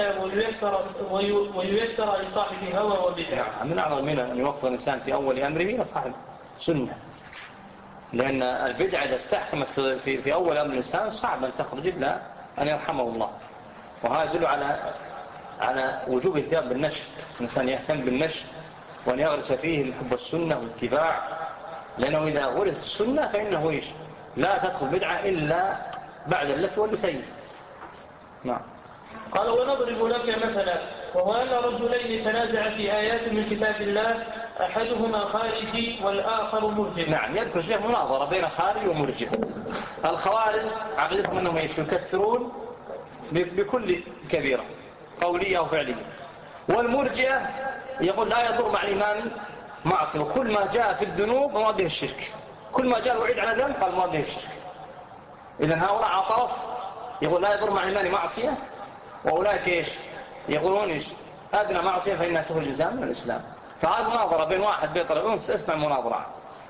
وييسر لصاحب هوى وبدع. من أعظم منها أن يوفق الإنسان في أول أمره إلى صاحب سنة، لأن البدعة إذا استحكمت في أول أمر الإنسان صعب أن تخرج إلا أن يرحمه الله. وهذا يدل على وجوب الاهتمام بالنشر، الإنسان يهتم بالنشر وأن يغرس فيه حب السنة والاتباع، لأنه إذا غرس السنة فإنه إيش؟ لا تدخل بدعة إلا بعد اللف واللتين. نعم. قال ونضرب لك مثلا، وهو أن رجلين تنازع في آيات من كتاب الله أحدهما خارجي والآخر مرجئ. نعم. يذكر شيخ مناظرة بين خارج ومرجئ. الخوارج عقيدتهم أنهم يكفرون بكل كبيرة قولية وفعلية، والمرجئة يقول لا يضر مع الإيمان معصية، وكل ما جاء في الذنوب مراد به الشرك، كل ما جاء الوعيد على ذنب قال مراد به الشرك. إذن هؤلاء على طرف يقول لا يضر مع الإيمان معصية، وأولئك إيش يقولون إيش أدنى معصية فإنها تخرج الإنسان من الإسلام. فهذا مناظرة بين واحد بين طرفين، اسمع مناظرة.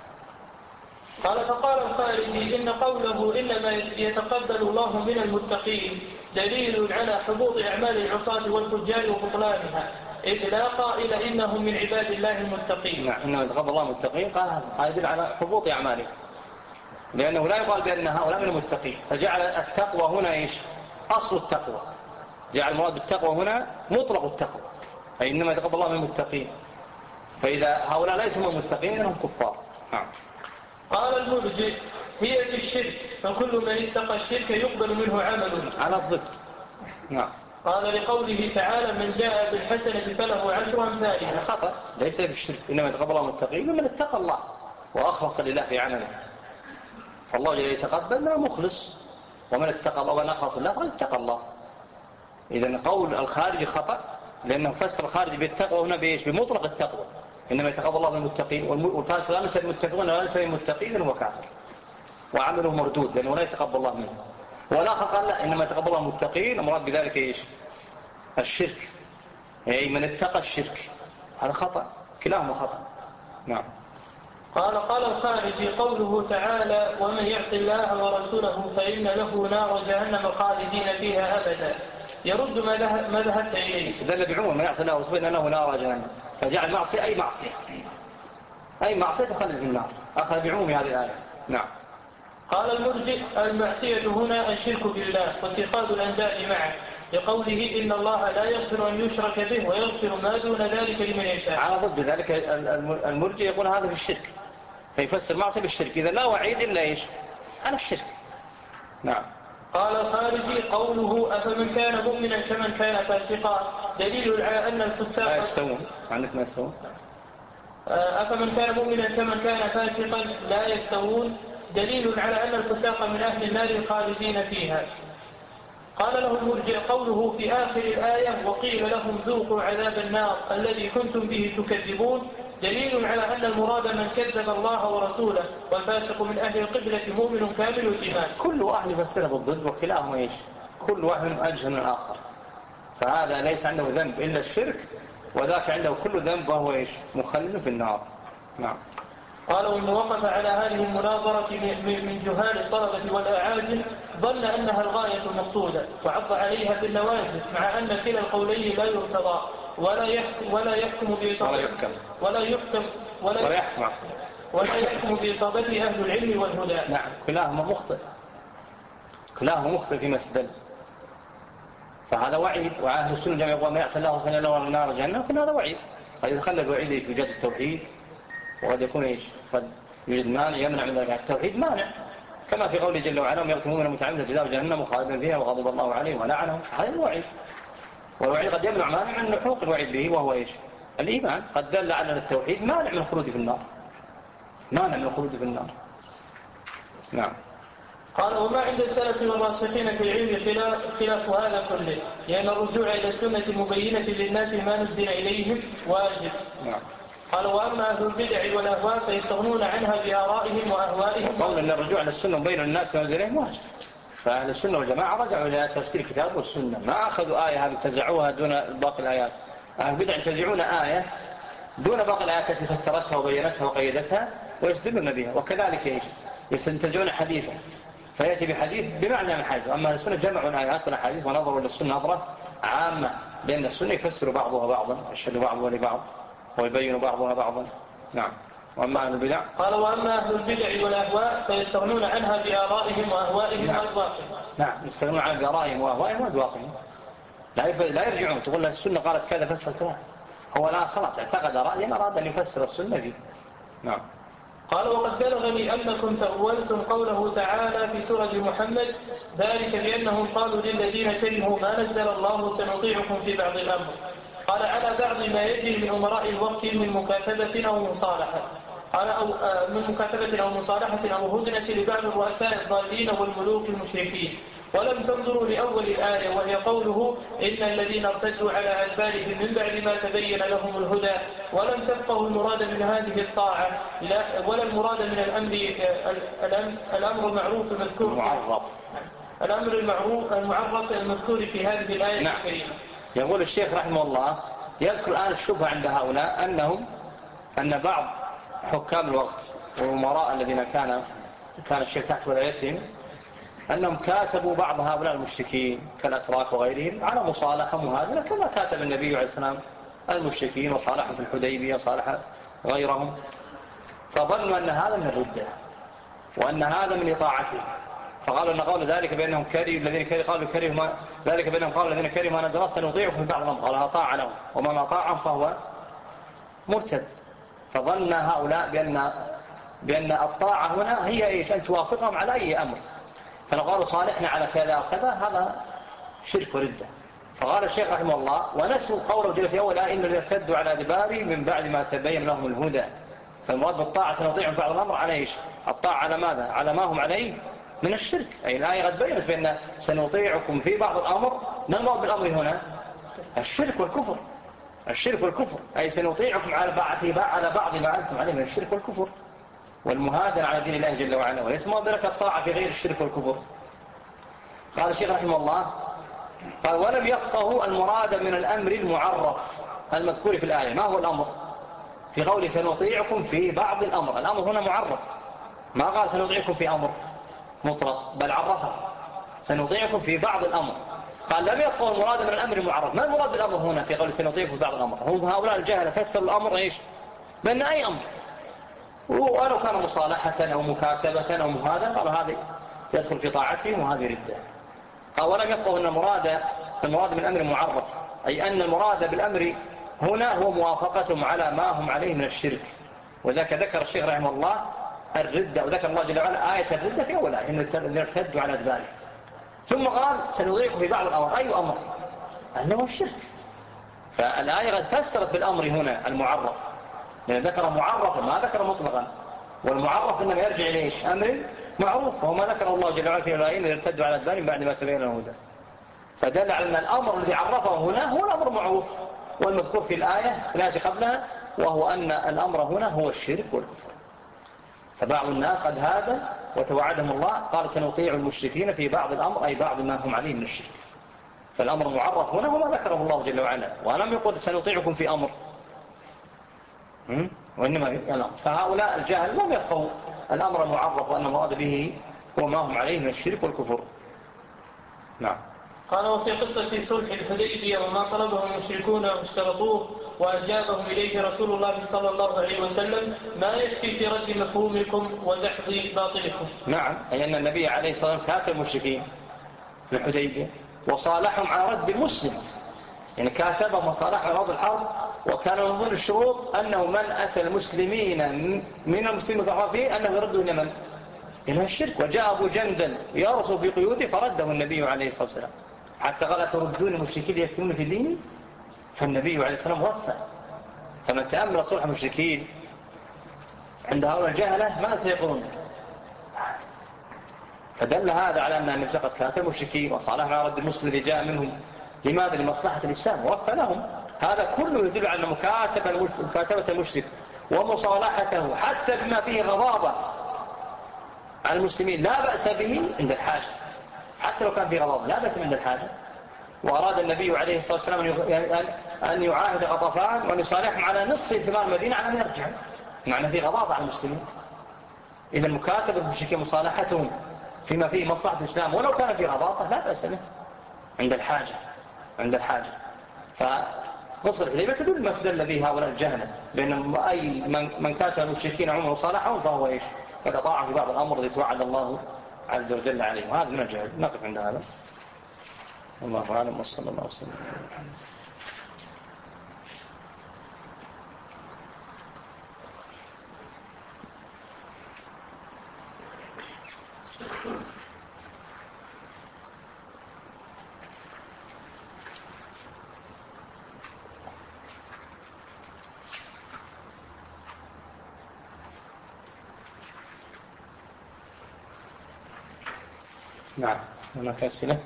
قال فقال الخارجي إن قوله إنما يتقبل الله من المتقين دليل على حبوط أعمال العصاة والفجار وبطلانها، إذ لا قائل إنهم من عباد الله المتقين. نعم، إنما يتقبل الله المتقين، قال هذا يدل على حبوط أعمالهم، لأنه لا يقال بأن هؤلاء من المتقين، فجعل التقوى هنا إيش؟ أصل التقوى، جعل المراد بالتقوى هنا مطلق التقوى، أي إنما يتقبل الله من المتقين، فإذا هؤلاء ليسوا من المتقين هم كفار. نعم. قال المرجئ هي في الشرك، فكل من اتقى الشرك يقبل منه عمل على الضد. نعم. قال لقوله تعالى من جاء بالحسنة فله 10 أمثالها. خطأ، ليس في الشرك، إنما يتقبل الله من المتقين ومن اتقى الله وأخلص لله في عمله، فالله جل يتقبل ما مخلص، ومن اتقى الله ومن أخلص لله فقد اتقى الله. إذن قول الخارج خطأ، لأنه فسر الخارج بالتقوى هنا بإيش؟ بمطلق التقوى، إنما يتقبل الله من المتقين، والفاسق لا يسمى المتقون ولا يسمى المتقين هو كافر وعمله مردود لأنه لا يتقبل الله منه. والآخر قال لا، إنما يتقبل الله من المتقين، المراد بذلك إيش؟ الشرك، أي من اتقى الشرك، هذا خطأ، كلاهما خطأ. نعم. قال الخارجي قوله تعالى ومن يعص الله ورسوله فإن له نار جهنم خالدين فيها أبدا، يرد ما ذهبت إليه. دل بعموم من يعص الله ورسوله فإن له نار جهنم، فجعل معصية أي معصية تخلد في النار، أخذ بعموم هذه الآية. نعم. قال المرجئ المعصية هنا الشرك بالله واتخاذ الأنداد معه، لقوله إن الله لا يغفر أن يشرك به ويغفر ما دون ذلك لمن يشاء. على ضد ذلك المرجئ يقول هذا في الشرك، فيفسر معصية بالشرك، إذا لا وعيد إلا إيش؟ على الشرك. نعم. قال الخارجي قوله أفمن كان مؤمنا كمن كان فاسقا، دليل على أن الفساق لا يستوون، عندك ما يستوون. أفمن كان مؤمنا كمن كان فاسقا لا يستوون، دليل على أن الفساق من أهل النار خالدين فيها. قال له المرجئ قوله في آخر الآية وقيل لهم ذوقوا عذاب النار الذي كنتم به تكذبون، دليل على أن المراد من كذب الله ورسوله، والفاسق من أهل القبلة مؤمن كامل الإيمان. كل واحد يفسر بالضد وكلاهما إيش؟ كل واحد أجهل من الآخر، فهذا ليس عنده ذنب إلا الشرك، وذاك عنده كل ذنب وهو إيش؟ مخلد في النار. نعم. قال ومن وقف على هذه المناظرة من جهال الطلبة والأعاجم ظن أنها الغاية المقصودة وعض عليها بالنواجذ، مع أن كلا القولين لا يرتضى ولا يحكم بإصابته أهل العلم والهدى. نعم، كلاهما مخطئ فيما استدل، فهذا وعيد. وأهل السنة جميعا يقول ما يعصي الله فإن له نار جهنم، لكن هذا وعيد. قد يتخلى الوعيد في جد التوحيد، وقد يكون إيش؟ قد يوجد مانع يمنع من ذلك. التوحيد مانع، كما في قوله جل وعلا ويقتلون المتعمدين جزاء جهنم خالدين فيها وغضب الله عليهم ولعنهم، هذا الوعيد. والوعيد قد يمنع مانع من حقوق الوعيد به، وهو إيش؟ الإيمان. قد دل على التوحيد مانع من الخلود في النار، نعم. قال وما عند السلف والراسخين في العلم خلاف هذا كله، لأن الرجوع إلى السنة مبينة للناس ما نزل إليهم واجب. نعم. قال وأما أهل البدع والأهواء فيستغنون عنها بآرائهم وأهوائهم. قول أن الرجوع إلى السنة مبين للناس ما نزل إليهم واجب، فأهل السنة والجماعة رجعوا إلى تفسير الكتاب والسنة، ما أخذوا آية انتزعوها دون باقي الآيات. أهل البدع ينتزعون آية دون باقي الآيات التي فسرتها وبينتها وقيدتها ويستدلون بها، وكذلك إيش؟ ينتزعون حديثا فيأتي بحديث بمعنى من حديث. أما السنة جمعوا الآيات والأحاديث ونظروا للسنة نظرة عامة، لأن السنة يفسر بعضها بعضا، يشهد بعضها لبعض ويبين بعضها بعضا. نعم. وأما أهل البدع قال وأما أهل البدع والأهواء فيستغنون عنها بآرائهم وأهوائهم وأذواقهم. نعم، يستغنون عنها بآرائهم وأهوائهم وأذواقهم، لا يرجعون تقول له السنة قالت كذا فسر كذا، هو الآن خلاص اعتقد رأيا أراد أن يفسر السنة فيه. نعم. قال وقد بلغني أنكم تأولتم قوله تعالى في سورة محمد ذلك بأنهم قالوا للذين كرهوا ما نزل الله سنطيعكم في بعض الأمر. قال على بعض ما يجري من أمراء الوقت من مكاتبة أو مصالحة، قال أو من مكاتبة أو مصالحة أو هدنة لبعض الرؤساء الضالين والملوك المشركين، ولم تنظروا لأول الآية وهي قوله إن الذين ارتدوا على أدبارهم من بعد ما تبين لهم الهدى، ولم تفقهوا المراد من هذه الطاعة ولا المراد من الأمر المعروف المذكور الأمر المعرف المذكور في هذه الآية الكريمة. يقول الشيخ رحمه الله يذكر الآن الشبهة عند هؤلاء أن بعض حكام الوقت والأمراء الذين كان الشيخ تحت ولايتهم أنهم كاتبوا بعض هؤلاء المشركين كالأتراك وغيرهم على مصالحة مهادنة كما كاتب النبي عليه السلام المشركين وصالحهم في الحديبية وصالح غيرهم، فظنوا أن هذا من الردة وأن هذا من إطاعته، فقالوا أن قول ذلك بأنهم كرهوا الذين كرهوا ما ذلك بأنهم قالوا الذين كرهوا ما نزل سنطيعكم في بعض الأمر، قال أطاع لهم ومن أطاعهم فهو مرتد. فظن هؤلاء بأن الطاعة هنا هي إيش؟ أن توافقهم على أي أمر، فلو قالوا صالحنا على كذا وكذا هذا شرك وردة. فقال الشيخ رحمه الله: ونسوا قوله جل في أول إن الذين ارتدوا على أدبارهم من بعد ما تبين لهم الهدى. فالمراد بالطاعة سنطيعهم في بعض الأمر على إيش؟ الطاعة على ماذا؟ على ما هم عليه من الشرك. أي الآية قد بينت بأن سنطيعكم في بعض الأمر. ما المراد بالأمر هنا؟ الشرك والكفر. الشرك والكفر، أي سنطيعكم على بعض ما أنتم عليه من الشرك والكفر والمهادنة على دين الله جل وعلا، وليس ما ذلك الطاعة في غير الشرك والكفر. قال الشيخ رحمه الله: قال: ولم يفقهوا المراد من الأمر المعرف المذكور في الآية. ما هو الأمر؟ في قوله سنطيعكم في بعض الأمر، الأمر هنا معرف، ما قال سنطيعكم في أمر مطلق، بل عرفه سنطيعكم في بعض الأمر. قال: لم يفقهوا المراد من الأمر المعرف. ما المراد بالأمر هنا في قوله سنطيعكم في بعض الأمر؟ هم هؤلاء الجهلة فسروا الأمر إيش؟ بأن أي أمر، ولو كان مصالحة أو مكاتبة أو مهادة قالوا هذه تدخل في طاعتهم وهذه ردة. قال: ولم يفقهوا أن المراد من الأمر معرف، أي أن المراد بالأمر هنا هو موافقتهم على ما هم عليه من الشرك. وذاك ذكر الشيخ رحمه الله الردة، وذكر الله جل وعلا آية الردة في أول آية إن ارتدوا على أدبارهم، ثم قال سنضيعكم في بعض الأمر. أي أمر؟ أنه الشرك. فالآية قد فسرت بالأمر هنا المعرف، لأن ذكر معرفا ما ذكر مطلقا، والمعرف إنما يرجع إليش؟ أمر معروف، وهو ما ذكر الله جل وعلا في الآيين إذ ارتدوا على أدبارهم بعد ما تبين لهم الهدى. فدل على أن الأمر الذي عرفه هنا هو الأمر معروف والمذكور في الآية قبلها، وهو أن الأمر هنا هو الشرك والكفر. فبعض الناس قد هذا وتوعدهم الله، قال سنطيع المشركين في بعض الأمر، أي بعض ما هم عليه من الشرك. فالأمر معرف هنا وما ذكره الله جل وعلا، ولم يقل سنطيعكم في أمر، وإنما الأمر. فهؤلاء الجاهل لم يفقهوا الأمر المعرف وأن المراد به هو ما هم عليه من الشرك والكفر. نعم. قال: وفي قصة صلح الحديبية وما طلبه المشركون واشترطوه وأجابهم إليه رسول الله صلى الله عليه وسلم ما يكفي في رد مفهومكم ودحض باطلكم. نعم، أي أن النبي عليه الصلاة والسلام كاتب المشركين في الحديبية وصالحهم على رد المسلم، يعني كاتبهم وصالحهم على رد الحرب. وكان من ضمن الشروط أنه من أتى المسلمين من المسلمين الضعفاء أنه يردوا إلى من؟ إلى الشرك. وجاء أبو جندل يرسل في قيوده فرده النبي عليه الصلاة والسلام، حتى قال: تردون المشركين يفتنون في ديني؟ فالنبي عليه الصلاة والسلام وفى. فمن تأمل صلح المشركين عند هؤلاء الجهلة ما سيقولون. فدل هذا على أن النبي قد كاتب المشركين وصالحهم على رد المسلم الذي جاء منهم. لماذا؟ لمصلحة الإسلام، ووفى لهم. هذا كله يدل على مكاتبة المشرك ومصالحته حتى بما فيه غضاضة على المسلمين لا بأس به عند الحاجة، حتى لو كان فيه غضاضة لا بأس عند الحاجة. وأراد النبي عليه الصلاة والسلام أن يعاهد غطفان وأن يصالحهم على نصف ثمار المدينة على أن يرجع، معنى فيه غضاضة على المسلمين. إذا مكاتبة المشركين مصالحتهم فيما فيه مصلحة الإسلام ولو كان فيه غضاضة لا بأس به عند الحاجة. فقصة الحديبية تدل ما استدل به هؤلاء الجهلة، لأن أي من كاتب المشركين عمره وصالحهم فهو إيش؟ قد أطاع في بعض الأمر الذي توعد الله عز وجل عليه، وهذا من الجهل. نقف عند هذا. الله أعلم، وصلى الله وسلم. نعم، هناك أسئلة.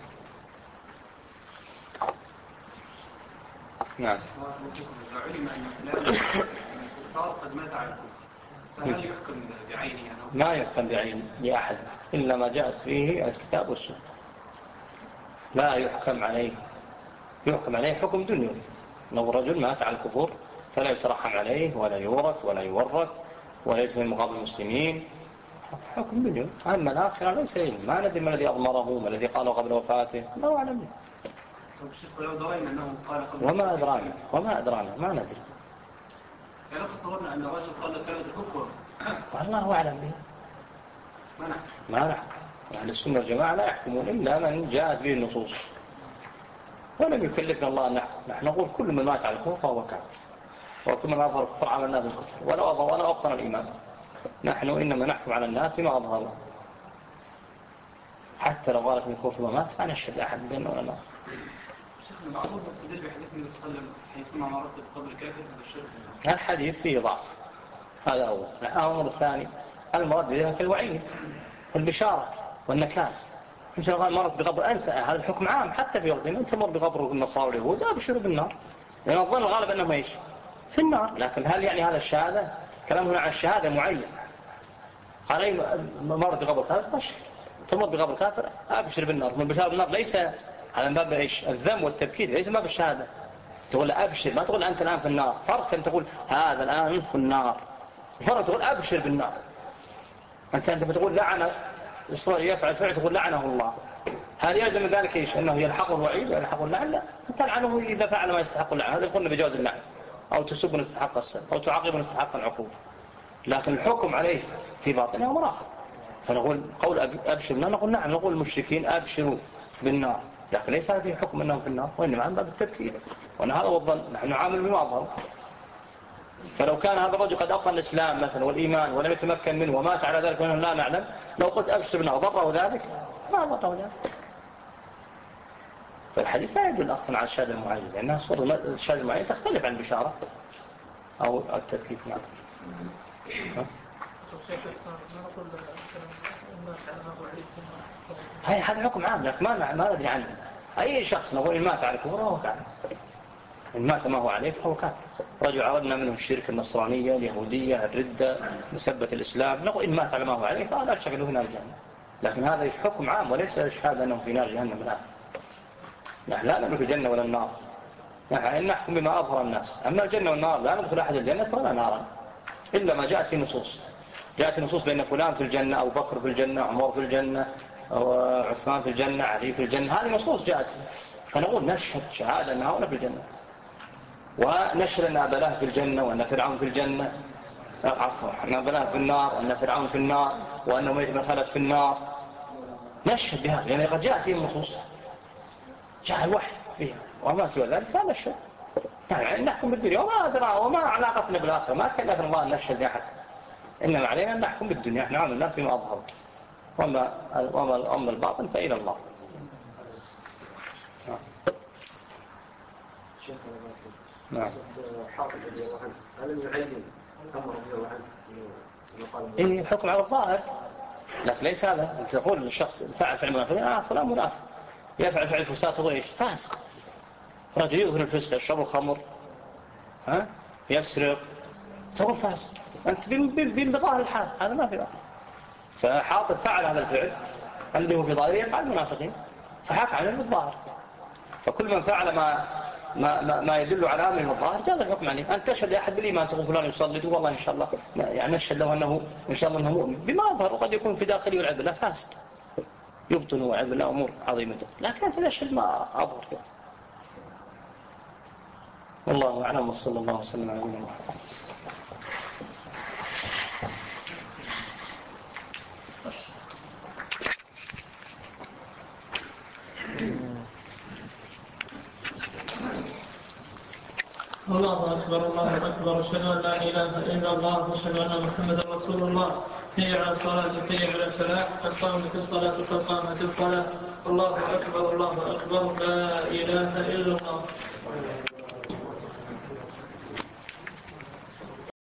نعم. علم أن الكفار قد مات على الكفر، فهل يحكم بعينه؟ ما يحكم بعينه لأحد إلا ما جاءت فيه الكتاب والسنة. لا يحكم عليه، يحكم عليه حكم دنيوي. لو رجل مات على الكفر فلا يترحم عليه ولا يورث ولا يورث ولا يدفن مقابل المسلمين، حكم دنيوي. أما الآخرة ليس علم، ما ندري ما الذي أضمره، ما الذي قاله قبل وفاته، لا أعلم. ولو درينا أنه قال وما أدرانا ما ندري. يعني تصورنا أن الرجل قال كلمة الكفر والله أعلم به. ما نحكم. أهل السنة والجماعة لا يحكمون إلا من جاءت به النصوص، ولم يكلفنا الله أن نحكم. نحن نقول كل من مات على الكفر فهو كافر، وكل من أظهر الكفر عملنا بالكفر ولا أبطن الإيمان. نحن إنما نحكم على الناس بما أظهروا، حتى لو قالت من الكفر ومات فنشهد أحد بيننا ولا نار. شيخنا بعضهم يستدل بحديث النبي صلى الله عليه وسلم حيثما مرت قبل كافر بالشرك. الحديث فيه ضعف، هذا أول. الأمر الثاني المراد بذلك الوعيد والبشارة والنكال. مثل قال مرت بقبر أنت، هذا الحكم عام حتى في وقتنا. أنت مر بقبر النصارى واليهود أبشروا بالنار، لأن الظن الغالب أنهم إيش في النار. لكن هل يعني هذا الشهادة؟ كلام هنا عن الشهادة معين. قال أي مرت بقبر كافر بشر، تمر بقبر كافر أبشر بالنار. من البشارة بالنار ليس على باب إيش الذم والتبكير، ليس باب الشهادة. تقول أبشر، ما تقول أنت الآن في النار. فرق أن تقول هذا الآن في النار، فرق تقول أبشر بالنار. أنت بتقول لعنة يفعل فعل تقول لعنه الله، هل يلزم ذلك إيش أنه يلحق الوعيد ويلحق اللعن؟ لا، تلعنه إذا فعل ما يستحق اللعن، هذا يقولنا بجواز اللعن، أو تسب يستحق السب، أو تعاقب يستحق العقوبة. لكن الحكم عليه في باطنه أمر آخر. فنقول قول أبشر بالنار، نقول نعم، نقول المشركين أبشروا بالنار، لكن ليس هذا حكم أنهم في النار، وإنما عن باب التبكير. وأن هذا والظن نحن نعامل بما أظهر. فلو كان هذا الرجل قد أبطل الإسلام مثلا والإيمان ولم يتمكن منه ومات على ذلك ونحن لا نعلم، لو قلت أبشر بالنار ضره ذلك ما ضره ذلك. فالحديث لا يدل أصلا على الشهادة المعينة، لأنها صورة الشهادة المعينة تختلف عن البشارة أو التبكير. نعم. هذا حكم عام، لكن ما ندري عنه. أي شخص نقول إن مات على الكفر فهو كافر، إن مات ما هو عليه فهو كافر. رجل عرضنا منه الشرك، النصرانية، اليهودية، الردة، مسبة الإسلام، نقول إن مات على ما هو عليه فلا شك أنه في نار جهنم. لكن هذا حكم عام وليس شهادة أنه في نار جهنم الآن. نحن لا نملك الجنة ولا النار، نحن نحكم بما أظهر الناس. أما الجنة والنار لا ندخل أحد الجنة ولا نارا إلا ما جاءت في نصوص. جاءت النصوص بأن فلان في الجنة، أو بكر في الجنة، عمر في الجنة، أو عثمان في الجنة، علي في الجنة. هذه نصوص جاءت، فنقول نشهد شهادة أن هؤلاء في الجنة، ونشهد أن أبا لهب في الجنة، وأن فرعون في الجنة، عفوا أن أبا لهب في النار، وأن فرعون في النار، وأن أمية بن خلف في النار. نشهد بهذا لأن قد جاءت فيه النصوص، جاء الوحي فيها، وما سوى ذلك لا نشهد. يعني نحكم بالدنيا وما أدرى وما علاقتنا بالآخرة، ما كلفنا الله أن نشهد لأحد، إنما علينا أن نحكم بالدنيا. نحن نعامل الناس بما أظهر، وما الباطن فإلى الله. نعم. حاطب رضي الله عنه هل يعين أمر رضي الله عنه؟ إيه الحكم على الظاهر، لكن ليس هذا. تقول للشخص فعل فعل منافق، فلان منافق، يفعل فعل فساد، تقول إيش؟ فاسق. رجل يظهر الفسق، يشرب الخمر، يسرق، تقول فاسق. أنت بظاهر الحال، هذا ما في ظاهر. فحاطب فعل هذا الفعل الذي هو في ظاهره يفعل المنافقين، فحكى عليه بالظاهر. فكل من فعل ما يدل على أمر الظاهر جاز الحكم عليه. أن تشهد لأحد بالإيمان، تقول فلان يصلي، والله إن شاء الله يعني نشهد له أنه إن شاء الله أنه مؤمن بما أظهر، وقد يكون في داخله والعياذ بالله فاسد يبطن والعياذ بالله أمور عظيمة، لكن أنت تشهد ما أظهر. والله أعلم، وصلى الله وسلم على نبينا محمد. الله أكبر الله أكبر، أشهد أن لا إله إلا الله وأشهد أن محمدا رسول الله. حي على الصلاة، حي على الفلاح، قد قامت الصلاة، قد قامت الصلاة. الله أكبر الله أكبر، لا إله إلا الله.